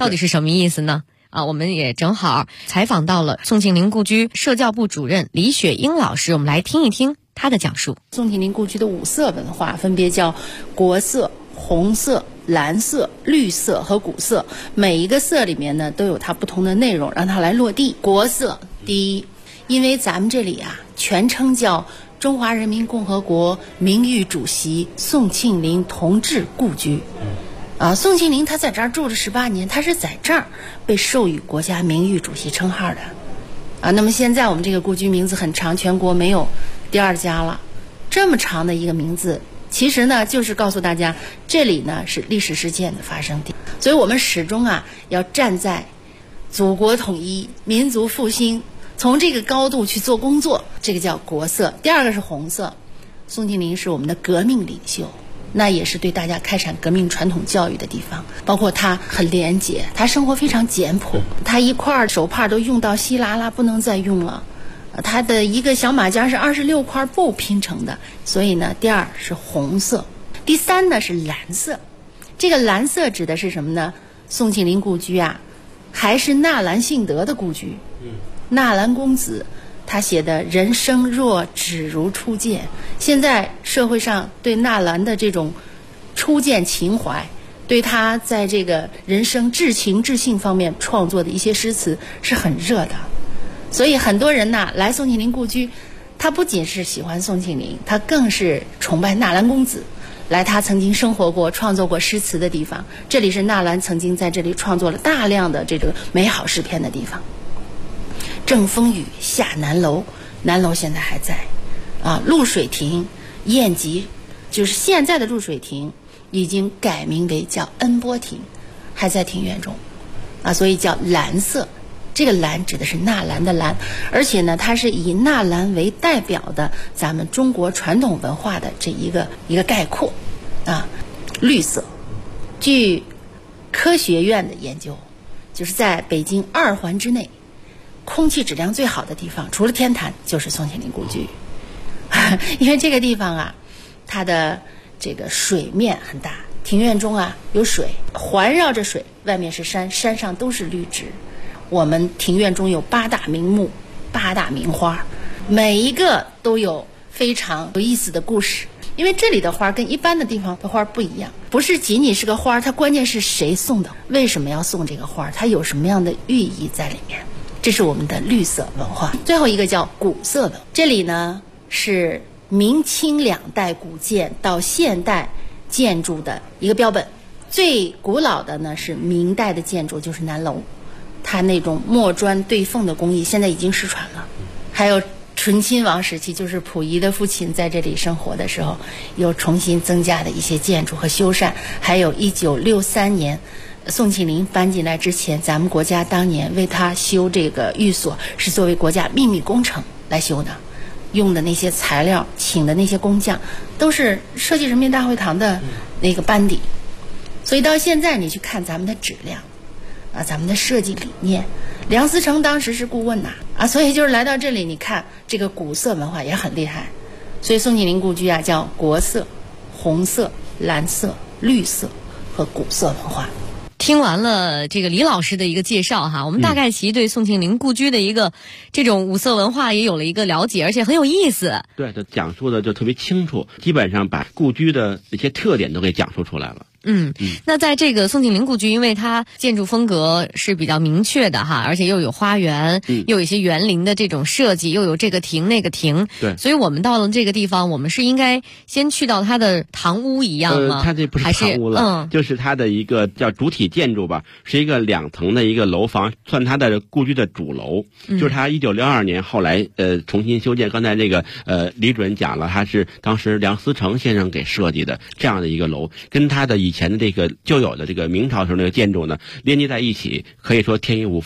到底是什么意思呢？我们也正好采访到了宋庆龄故居社教部主任李雪英老师，我们来听一听她的讲述。 宋庆龄故居的五色文化分别叫国色、红色、蓝色、绿色和古色，每一个色里面呢都有它不同的内容，让它来落地。国色，第一，因为咱们这里全称叫中华人民共和国名誉主席宋庆龄同志故居。宋庆龄他在这儿住了18年，他是在这儿被授予国家名誉主席称号的。那么现在我们这个故居名字很长，全国没有第二家了。这么长的一个名字，其实呢就是告诉大家，这里呢是历史事件的发生地。所以我们始终要站在祖国统一、民族复兴，从这个高度去做工作，这个叫国色。第二个是红色，宋庆龄是我们的革命领袖，那也是对大家开展革命传统教育的地方。包括他很廉洁，他生活非常简朴，他一块手帕都用到稀拉拉不能再用了，他的一个小马甲是26块布拼成的。所以呢，第二是红色。第三呢是蓝色。这个蓝色指的是什么呢？宋庆龄故居还是纳兰性德的故居。纳兰公子他写的人生若只如初见，现在社会上对纳兰的这种初见情怀，对他在这个人生至情至性方面创作的一些诗词是很热的。所以很多人来宋庆龄故居，他不仅是喜欢宋庆龄，他更是崇拜纳兰公子，来他曾经生活过创作过诗词的地方。这里是纳兰曾经在这里创作了大量的这个美好诗篇的地方。正风雨下南楼，南楼现在还在露水亭、宴集，就是现在的露水亭已经改名为叫恩波亭，还在庭院中所以叫蓝色。这个蓝指的是纳兰的蓝，而且呢它是以纳兰为代表的咱们中国传统文化的这一个概括绿色。据科学院的研究，就是在北京2环之内空气质量最好的地方，除了天坛就是宋庆龄故居。因为这个地方它的这个水面很大，庭院中有水，环绕着水，外面是山，山上都是绿植。我们庭院中有8大名木、8大名花，每一个都有非常有意思的故事。因为这里的花跟一般的地方的花不一样，不是仅仅是个花，它关键是谁送的，为什么要送这个花，它有什么样的寓意在里面。这是我们的绿色文化。最后一个叫古色文，这里呢是明清2代古建到现代建筑的一个标本。最古老的呢是明代的建筑，就是南楼，它那种墨砖对缝的工艺现在已经失传了。还有醇亲王时期，就是溥仪的父亲在这里生活的时候，有重新增加的一些建筑和修缮。还有1963年宋庆龄搬进来之前，咱们国家当年为他修这个寓所是作为国家秘密工程来修的，用的那些材料，请的那些工匠都是设计人民大会堂的那个班底。所以到现在你去看咱们的质量咱们的设计理念，梁思成当时是顾问所以就是来到这里，你看这个古色文化也很厉害。所以宋庆龄故居叫国色、红色、蓝色、绿色和古色文化。 听完了这个李老师的一个介绍我们大概其对宋庆龄故居的一个这种五色文化也有了一个了解，而且很有意思。 对，他讲述的就特别清楚，基本上把故居的一些特点都给讲述出来了。 那在这个宋庆龄故居，因为它建筑风格是比较明确的而且又有花园，又有一些园林的这种设计，又有这个亭那个亭， 对， 所以我们到了这个地方，我们是应该先去到它的堂屋一样吗？ 它这不是堂屋了，就是它的一个叫主体建筑吧，是一个2层的一个楼房，算它的故居的主楼。就是它1962年后来重新修建，刚才这个李主任讲了，它是当时梁思成先生给设计的这样的一个楼，跟它的以前的这个旧有的这个明朝时候那个建筑呢连接在一起，可以说天衣无缝。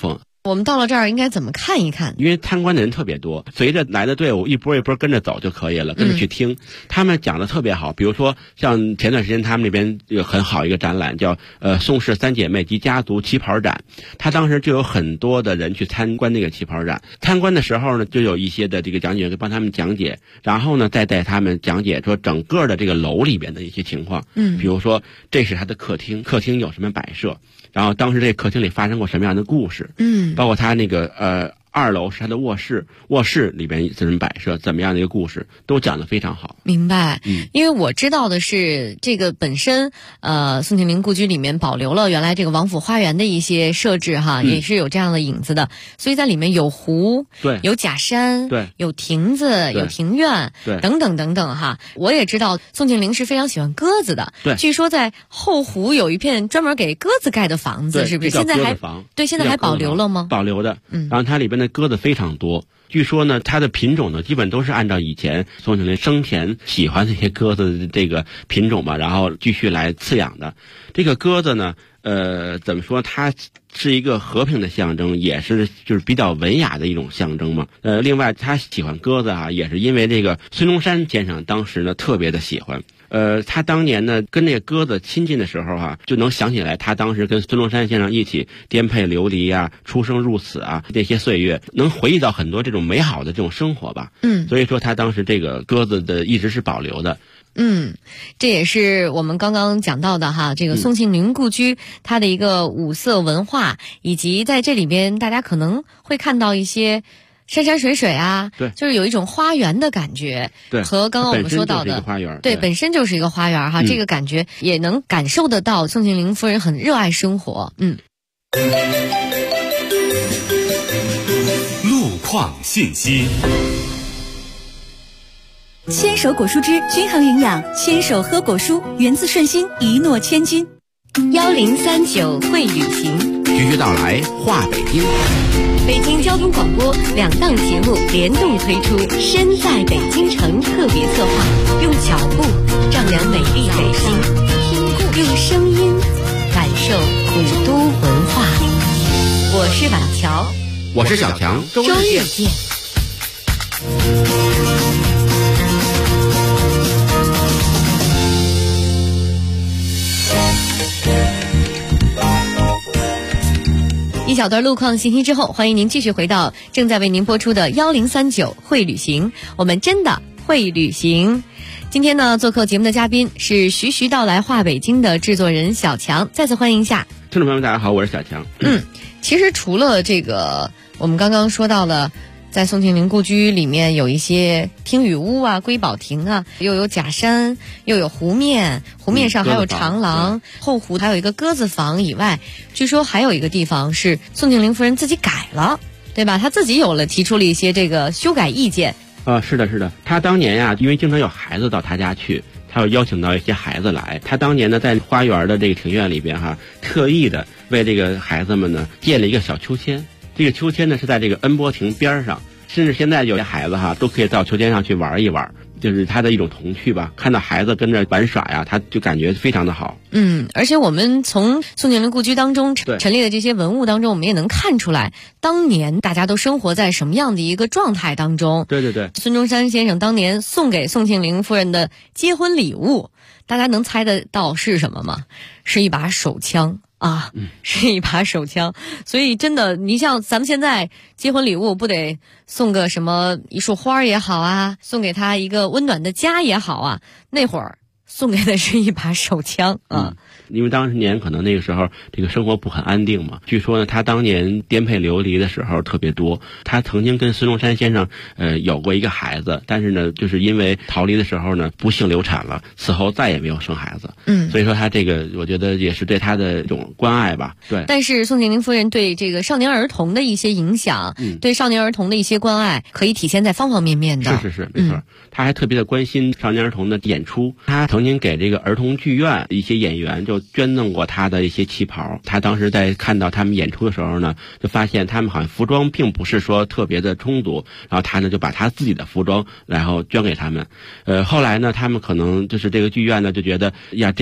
我们到了这儿应该怎么看一看？ 因为参观的人特别多，随着来的队伍一波一波跟着走就可以了，跟着去听。他们讲的特别好，比如说像前段时间他们那边有很好一个展览叫宋氏三姐妹及家族旗袍展，他当时就有很多的人去参观那个旗袍展。参观的时候呢，就有一些的这个讲解员帮他们讲解，然后呢再带他们讲解说整个的这个楼里边的一些情况。比如说这是他的客厅，客厅有什么摆设，然后当时这个客厅里发生过什么样的故事，包括他那个2楼是他的卧室，卧室里边怎么摆设，怎么样的一个故事，都讲得非常好。 明白。因为我知道的是，这个本身宋庆龄故居里面保留了原来这个王府花园的一些设置哈，也是有这样的影子的，所以在里面有湖， 对， 有假山， 对， 有亭子，有庭院， 对， 等等等等哈。我也知道宋庆龄是非常喜欢鸽子的， 对， 据说在后湖有一片专门给鸽子盖的房子，是不是？现在还对，现在还保留了吗？ 保留的，然后它里边的鸽子非常多。据说呢，它的品种呢，基本都是按照以前宋庆龄生前喜欢这些鸽子的这个品种吧，然后继续来饲养的。这个鸽子呢，怎么说？它是一个和平的象征，也是就是比较文雅的一种象征嘛。另外他喜欢鸽子啊，也是因为这个孙中山先生当时呢特别的喜欢。他当年呢跟这个鸽子亲近的时候啊，就能想起来他当时跟孙中山先生一起颠沛流离啊，出生入死啊，那些岁月，能回忆到很多这种美好的这种生活吧。所以说他当时这个鸽子的一直是保留的。 这也是我们刚刚讲到的哈，这个宋庆龄故居它的一个五色文化，以及在这里边大家可能会看到一些山山水水啊， 对， 就是有一种花园的感觉， 对， 和刚刚我们说到的花园， 对，本身就是一个花园哈，这个感觉也能感受得到宋庆龄夫人很热爱生活。 路况信息。 牵手果蔬汁均衡营养，牵手喝果蔬，源自顺心，一诺千金。 1039会旅行， 徐徐到来话北京。 北京交通广播2档节目联动推出身在北京城特别策划，用脚步丈量美丽北京，用声音感受古都文化。我是板桥， 我是小强， 周日见。一小段路况信息之后，欢迎您继续回到正在为您播出的1039会旅行，我们真的会旅行。今天呢，做客节目的嘉宾是徐徐到来话北京的制作人小强，再次欢迎一下。 听众朋友们大家好，我是小强。 其实除了这个我们刚刚说到的在宋庆龄故居里面有一些听雨屋啊、瑰宝亭啊，又有假山，又有湖面，湖面上还有长廊，后湖还有一个鸽子房以外，据说还有一个地方是宋庆龄夫人自己改了，对吧？她自己提出了一些这个修改意见。 是的，她当年呀，因为经常有孩子到她家去，她要邀请到一些孩子来。她当年呢，在花园的这个庭院里边哈，特意的为这个孩子们呢建了一个小秋千。这个秋千呢是在这个恩波亭边上，甚至现在有些孩子哈都可以到秋千上去玩一玩，就是他的一种童趣吧。看到孩子跟着玩耍呀，他就感觉非常的好。 而且我们从宋庆龄故居当中陈列的这些文物当中，我们也能看出来，当年大家都生活在什么样的一个状态当中。 对， 孙中山先生当年送给宋庆龄夫人的结婚礼物，大家能猜得到是什么吗？是一把手枪。是一把手枪。所以真的，你像咱们现在结婚礼物不得送个什么一束花也好啊，送给他一个温暖的家也好啊，那会儿送给的是一把手枪啊。 因为当年可能那个时候这个生活不很安定嘛，据说呢他当年颠沛流离的时候特别多。他曾经跟孙中山先生有过一个孩子，但是呢就是因为逃离的时候呢不幸流产了，此后再也没有生孩子。所以说他这个我觉得也是对他的一种关爱吧。对， 但是宋庆龄夫人对这个少年儿童的一些影响，对少年儿童的一些关爱，可以体现在方方面面的。 是没错。他还特别的关心少年儿童的演出，他曾经给这个儿童剧院一些演员就捐赠过他的一些旗袍。他当时在看到他们演出的时候呢，就发现他们好像服装并不是说特别的充足，然后他呢就把他自己的服装然后捐给他们。后来呢他们可能就是这个剧院呢就觉得呀，这个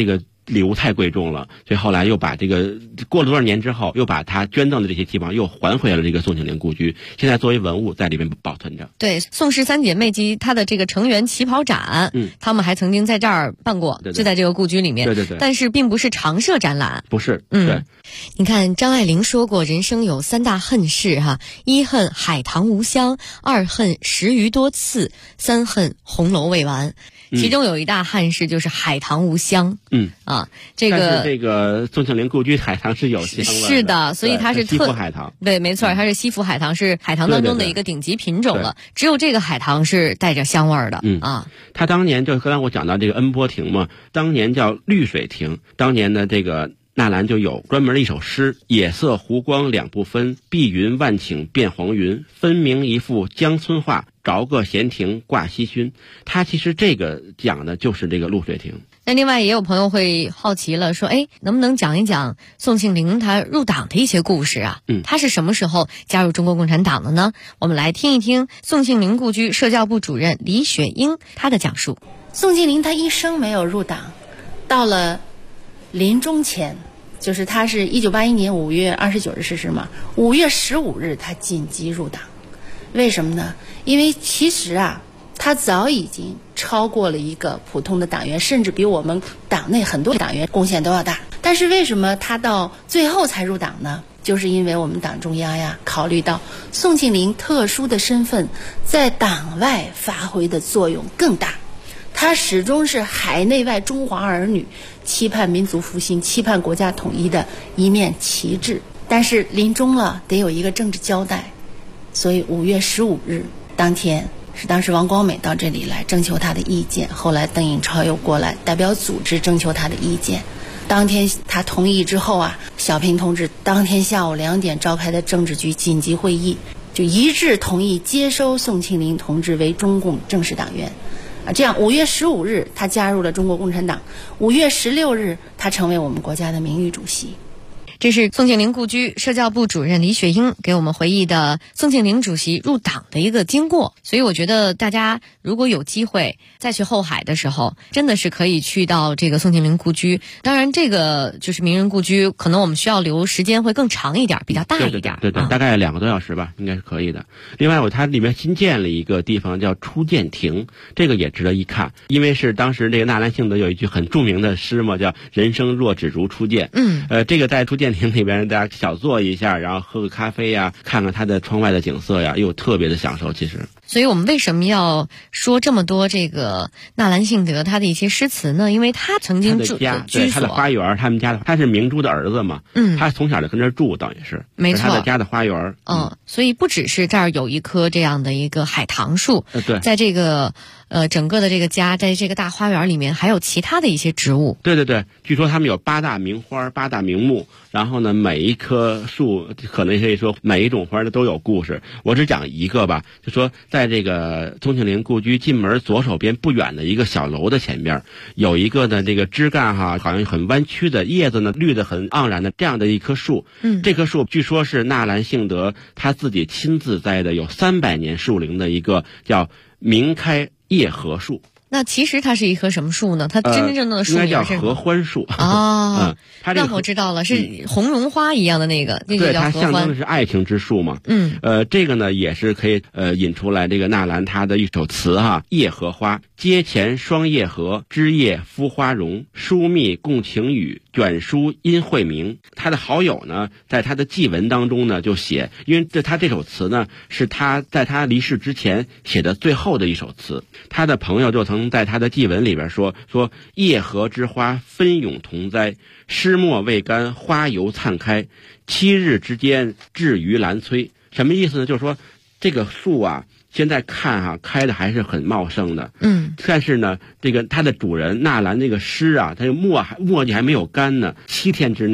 礼物太贵重了，所以后来又把这个过了多少年之后，又把他捐赠的这些旗袍又还回了这个宋庆龄故居，现在作为文物在里面保存着。 对，宋氏三姐妹及她的这个成员旗袍展，他们还曾经在这儿办过， 对对， 就在这个故居里面。 对对对。 但是并不是常设展览， 不是。对。 你看张爱玲说过，人生有3大恨事哈，一恨海棠无香，二恨10余多次，三恨红楼未完。其中有一大憾事就是海棠无香。这个但是这个宋庆龄故居海棠是有香味的。 是的，所以它是西府海棠。 对，没错，它是西府海棠，是海棠当中的一个顶级品种了。只有这个海棠是带着香味儿的。 它当年就刚才我讲到这个恩波亭嘛，当年叫绿水亭，当年的这个纳兰就有专门的一首诗：野色湖光两不分，碧云万顷变黄云，分明一幅江村画，着个闲亭挂西熏。它其实这个讲的就是这个露水亭。 那另外也有朋友会好奇了，说能不能讲一讲宋庆龄她入党的一些故事啊？她是什么时候加入中国共产党的呢？我们来听一听宋庆龄故居社教部主任李雪英她的讲述。 宋庆龄她一生没有入党，到了临终前，就是他是1981年5月29日逝世嘛，5月15日他紧急入党。为什么呢？因为其实他早已经超过了一个普通的党员，甚至比我们党内很多党员贡献都要大。但是为什么他到最后才入党呢？就是因为我们党中央考虑到宋庆龄特殊的身份在党外发挥的作用更大，他始终是海内外中华儿女期盼民族复兴、期盼国家统一的一面旗帜。但是临终了得有一个政治交代，所以5月15日当天是当时王光美到这里来征求他的意见，后来邓颖超又过来代表组织征求他的意见。当天他同意之后小平同志当天下午2点召开的政治局紧急会议，就一致同意接收宋庆龄同志为中共正式党员。这样5月15日他加入了中国共产党，5月16日他成为我们国家的名誉主席。 这是宋庆龄故居社教部主任李雪英给我们回忆的宋庆龄主席入党的一个经过。所以我觉得大家如果有机会再去后海的时候，真的是可以去到这个宋庆龄故居。当然这个就是名人故居，可能我们需要留时间会更长一点，比较大一点。 对，大概2个多小时吧，应该是可以的。另外它里面新建了一个地方叫初见亭，这个也值得一看，因为是当时这个纳兰性德有一句很著名的诗嘛，叫人生若只如初见。这个在初见亭里边大家小坐一下，然后喝个咖啡看看它的窗外的景色又特别的享受。其实所以我们为什么要说这么多这个纳兰性德他的一些诗词呢？因为他曾经住家，对，他的花园，他们家的，他是明珠的儿子嘛，他从小就跟这住，等于是没错， 他的家的花园。 所以不只是这儿有一棵这样的一个海棠树， 对， 在这个整个的这个家，在这个大花园里面还有其他的一些植物。 对，据说他们有8大名花、8大名木，然后呢，每一棵树可能可以说每一种花都有故事。我只讲一个吧，就说在这个宋庆龄故居进门左手边不远的一个小楼的前边，有一个呢这个枝干好像很弯曲的，叶子呢绿得很盎然的这样的一棵树。这棵树据说是纳兰性德他自己亲自栽的，有300年树龄的一个叫明开叶合树。 那其实它是一棵什么树呢？它真正的树名是应该叫合欢树那我知道了，是红绒花一样的那个， 对，它象征的是爱情之树嘛。这个呢也是可以引出来这个纳兰他的一首词叶荷花，阶前双叶荷，枝叶敷花荣，疏密共情语，卷书因晦明。他的好友呢在他的祭文当中呢就写，因为他这首词呢是他在他离世之前写的最后的一首词，他的朋友就曾在他的祭文里边说叶荷之花分永同栽，诗墨未干花犹灿开，7日之间至于兰摧。什么意思呢？就是说这个树现在看开的还是很茂盛的。但是呢它的主人纳兰这个诗它的墨迹还没有干呢，7天之内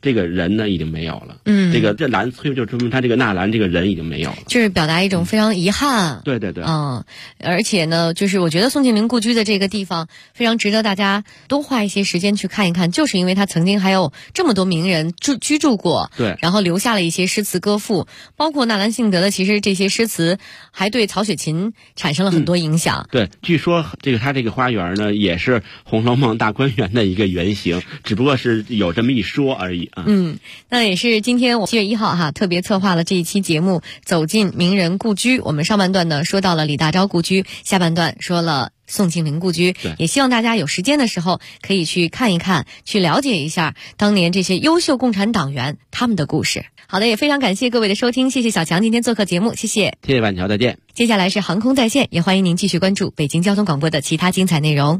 这个人呢已经没有了。这蓝翠就说明他这个纳兰这个人已经没有了， 就是表达一种非常遗憾。 对对对， 而且呢，就是我觉得宋庆龄故居的这个地方非常值得大家多花一些时间去看一看，就是因为他曾经还有这么多名人居住过， 对， 然后留下了一些诗词歌赋，包括纳兰性德的，其实这些诗词还对曹雪芹产生了很多影响。 对，据说他这个花园呢，也是《红楼梦》大观园的一个原型，只不过是有这么一说而已啊。 那也是今天我7月1号特别策划了这一期节目，走进名人故居。我们上半段呢说到了李大钊故居，下半段说了宋庆龄故居，也希望大家有时间的时候可以去看一看，去了解一下当年这些优秀共产党员他们的故事。好的，也非常感谢各位的收听，谢谢小强今天做客节目，谢谢。 谢谢板桥，再见。 接下来是航空在线，也欢迎您继续关注北京交通广播的其他精彩内容。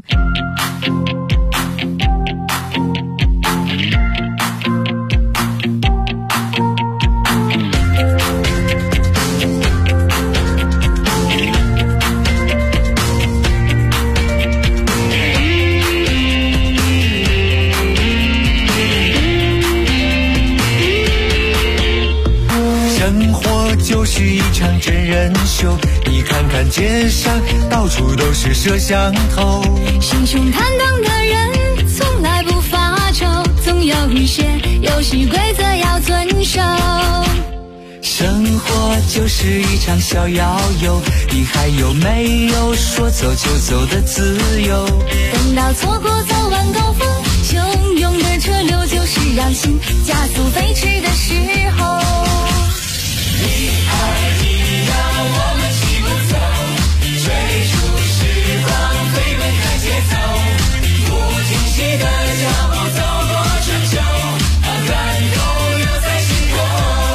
就是一场真人秀，你看看街上到处都是摄像头， 心胸坦荡的人从来不发愁，总有一些游戏规则要遵守。 生活就是一场小摇游，你还有没有说走就走的自由？ 等到错过早晚高峰，汹涌的车流就是让心加速飞驰的时候。 一二一呀，我们齐步走，追逐时光，飞奔看节奏，不停息的脚步走过春秋，感动留在心头。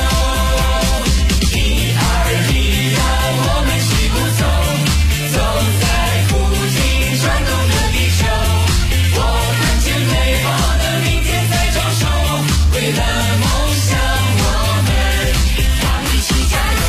一二一呀，我们齐步走，走在不停转动的地球，我看见美好的明天在招手，为了梦想我们一起加油。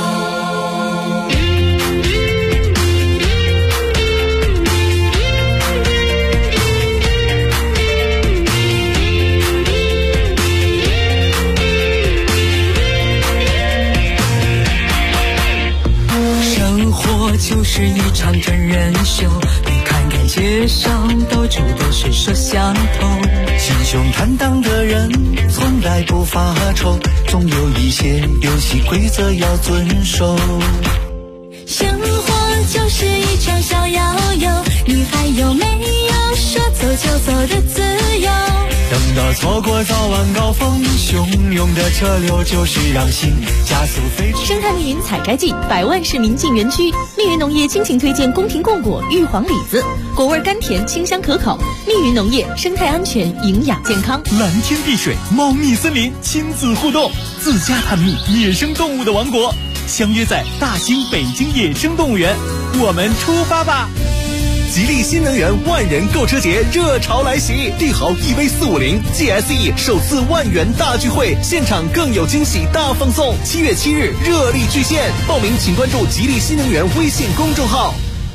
生活就是一场真人秀，你看看街上到处都是摄像头，心胸坦荡的人从来不发愁，总有一些游戏规则要遵守。 生活就是一场小摇游，你还有没有说走就走的自由？ 等到错过早晚高峰，汹涌的车流就是让心加速飞驰。 生态密云采摘季，100万市民进园区。密云农业倾情推荐宫廷贡果、玉皇李子，果味甘甜，清香可口。密云农业，生态安全，营养健康。 蓝天碧水，猫蜜森林，亲子互动，自家探秘野生动物的王国，相约在大兴北京野生动物园，我们出发吧！ 吉利新能源万人购车节热潮来袭，帝豪 EV450 GSE 首次万元大聚会，现场更有惊喜大放送。7月7日热力巨献，报名请关注吉利新能源微信公众号。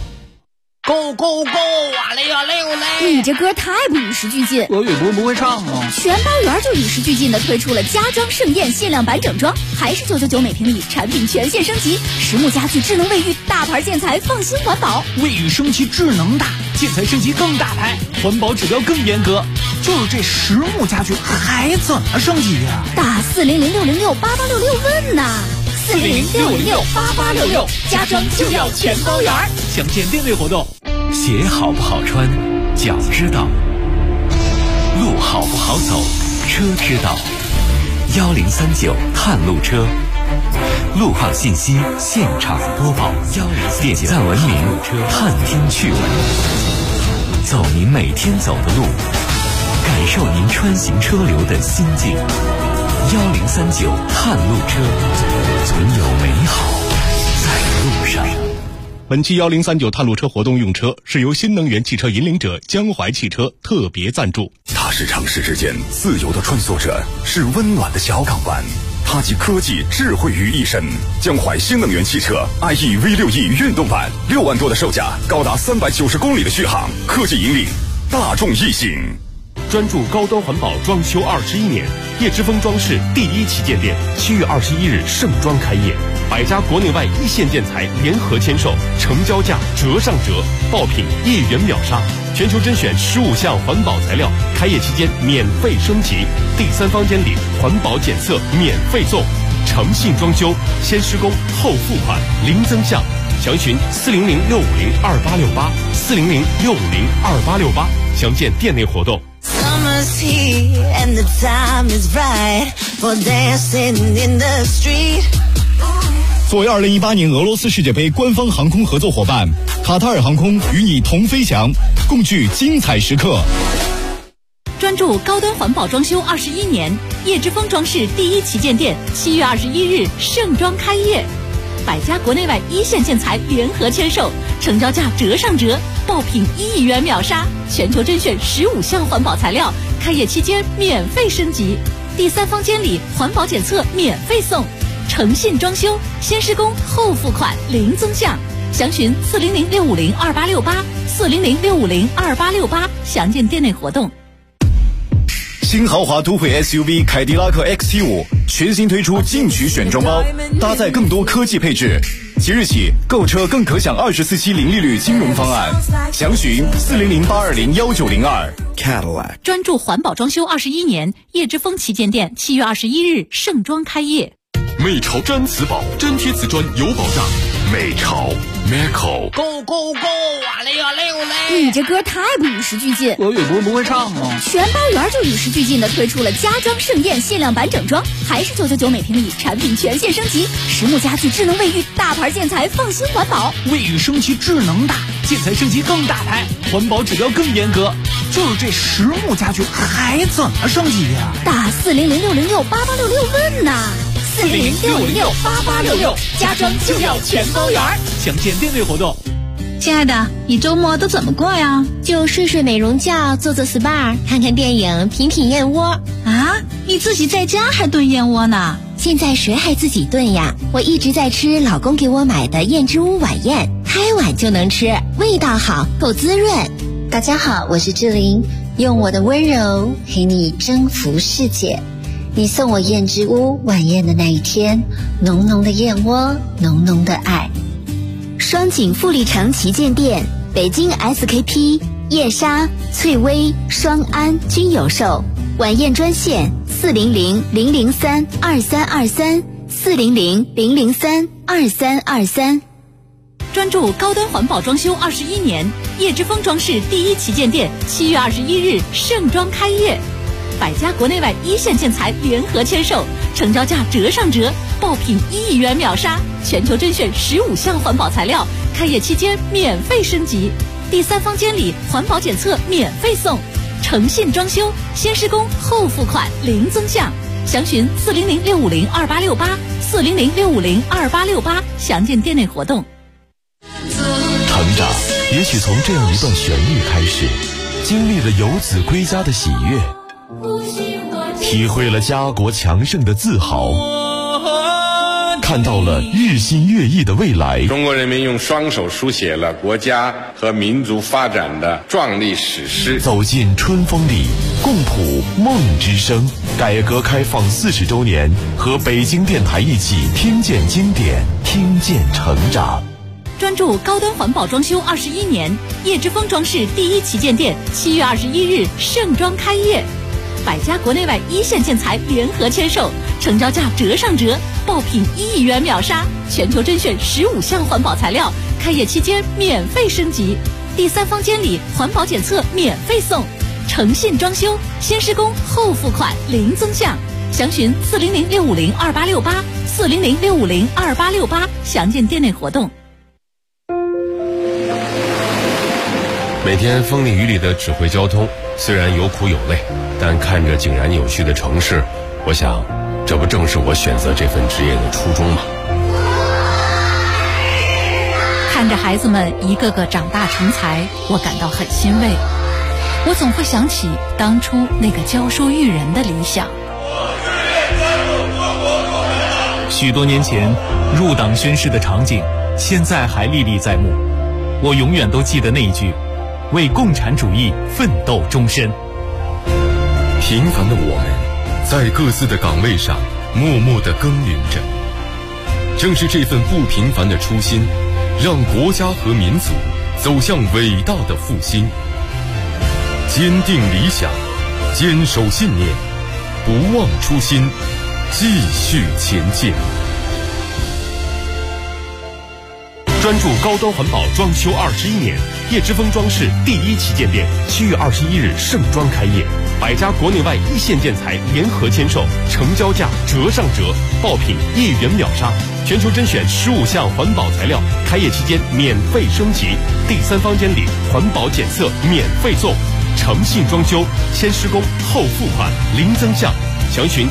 Go go go！ 哇嘞哇嘞哇嘞！ 你这歌太不与时俱进， 俄语不会唱吗？ 全包圆就与时俱进的推出了家装盛宴限量版整装，还是999每平米，产品全线升级，实木家具、智能卫浴、大牌建材，放心环保。 卫浴升级智能大，建材升级更大牌，环保指标更严格。就是这实木家具还怎么升级呀？ 打400-606-8866问呐！400-606-8866，家装就要全包圆。 详见店内活动。 鞋好不好穿，脚知道；路好不好走，车知道。1039探路车，路况信息现场播报，点赞文明，探听趣闻，走您每天走的路，感受您穿行车流的心境。1039探路车，总有美好在路上。 本期1039探路车活动用车是由新能源汽车引领者江淮汽车特别赞助。 它是城市之间自由的穿梭者，是温暖的小港湾。它集科技智慧于一身。江淮新能源汽车 IE V6E 运动版，6万多的售价，高达390公里的续航，科技引领，大众异性。 专注高端环保装修21年，叶之峰装饰第1旗舰店7月21日盛装开业，100家国内外一线建材联合签售，成交价折上折，爆品1元秒杀，全球甄选15项环保材料，开业期间免费升级，第3方监理，环保检测免费送，诚信装修，先施工后付款，零增项。详询400-650-2868，400-650-2868，详见店内活动。 Summer's here and the time is right for dancing in the street. 作为2018年俄罗斯世界杯官方航空合作伙伴，卡塔尔航空与你同飞翔，共聚精彩时刻。 专注高端环保装修21年，叶之峰装饰第1旗舰店7月21日盛装开业，100家国内外一线建材联合签售，成交价折上折，爆品1元秒杀，全球甄选15项环保材料，开业期间免费升级，第3方监理，环保检测免费送，诚信装修，先施工后付款，零增项。详询400-650-2868，400-650-2868，详见店内活动。 新豪华都会 SUV 凯迪拉克 XT5 全新推出进取选装包，搭载更多科技配置。即日起购车更可享24期零利率金融方案，详询400-820-1902。Cadillac 专注环保装修21年，叶之峰旗舰店7月21日盛装开业。 美潮毡瓷宝，粘贴瓷砖有保障。美潮 Meco Go Go Go 啊嘞呀嘞哟嘞！ 你这歌太不与时俱进， 俄语不会唱吗？ 全包圆就与时俱进的推出了家装盛宴限量版整装，还是999每平米，产品全线升级，实木家具、智能卫浴，大牌建材放心环保， 卫浴升级智能大，建材升级更大牌，环保指标更严格。就是这实木家具还怎么升级呀？ 打400-606-8866问呐！400-606-8866，家装就要全包圆。 详见店内活动。 亲爱的，你周末都怎么过呀？ 就睡睡美容觉，做做 SPA， 看看电影，品品燕窝。 啊，你自己在家还炖燕窝呢？ 现在谁还自己炖呀？我一直在吃老公给我买的燕之屋晚宴，开碗就能吃，味道好，够滋润。大家好，我是志玲，用我的温柔陪你征服世界。你送我燕之屋晚宴的那一天，浓浓的燕窝，浓浓的爱。双井富力城旗舰店，北京 SKP、叶莎、翠微、双安均有售。晚宴专线400-003-2323，400-003-2323。 专注高端环保装修21年，叶之峰装饰第1旗舰店7月21日盛装开业，100家国内外一线建材联合签售，成交价折上折，爆品1元秒杀，全球甄选15项环保材料，开业期间免费升级，第3方监理，环保检测免费送，诚信装修，先施工后付款，零增项。详询400-650-2868，400-650-2868，详见店内活动。 成长也许从这样一段旋律开始，经历了游子归家的喜悦，体会了家国强盛的自豪，看到了日新月异的未来。 中国人民用双手书写了国家和民族发展的壮丽史诗。 走进春风里，共谱梦之声。改革开放40周年，和北京电台一起听见经典，听见成长。 专注高端环保装修21年，叶之峰装饰第1旗舰店7月21日盛装开业，100家国内外一线建材联合签售，成交价折上折，爆品1元秒杀，全球甄选15项环保材料，开业期间免费升级，第3方监理，环保检测免费送，诚信装修，先施工后付款，零增项。详询400-650-2868，400-650-2868，详见店内活动。 每天风里雨里的指挥交通，虽然有苦有累，但看着井然有序的城市，我想这不正是我选择这份职业的初衷吗？ 看着孩子们一个个长大成才，我感到很欣慰。我总会想起当初那个教书育人的理想。 许多年前入党宣誓的场景，现在还历历在目。我永远都记得那一句：为共产主义奋斗终身。 平凡的我们，在各自的岗位上默默地耕耘着。正是这份不平凡的初心，让国家和民族走向伟大的复兴。坚定理想，坚守信念，不忘初心，继续前进。 专注高端环保装修21年，叶之峰装饰第1旗舰店7月21日盛装开业，100家国内外一线建材联合签售，成交价折上折，爆品1元秒杀，全球甄选15项环保材料，开业期间免费升级，第3方监理，环保检测免费送，诚信装修，先施工后付款，零增项。详询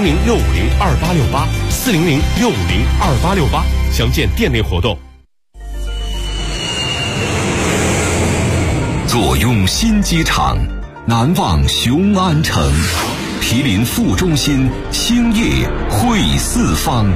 400-650-2868，400-650-2868，详见店内活动。 坐拥新机场，难忘雄安城，毗邻副中心，兴业汇四方。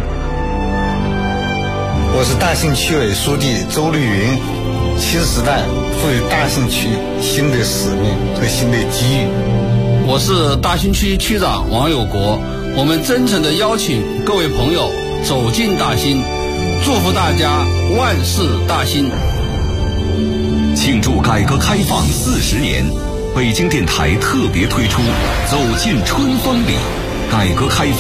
我是大兴区委书记周绿云，新时代赋予大兴区新的使命和新的机遇。 我是大兴区区长王有国，我们真诚地邀请各位朋友走进大兴，祝福大家万事大兴。 庆祝改革开放40年，北京电台特别推出《走进春风里》，改革开放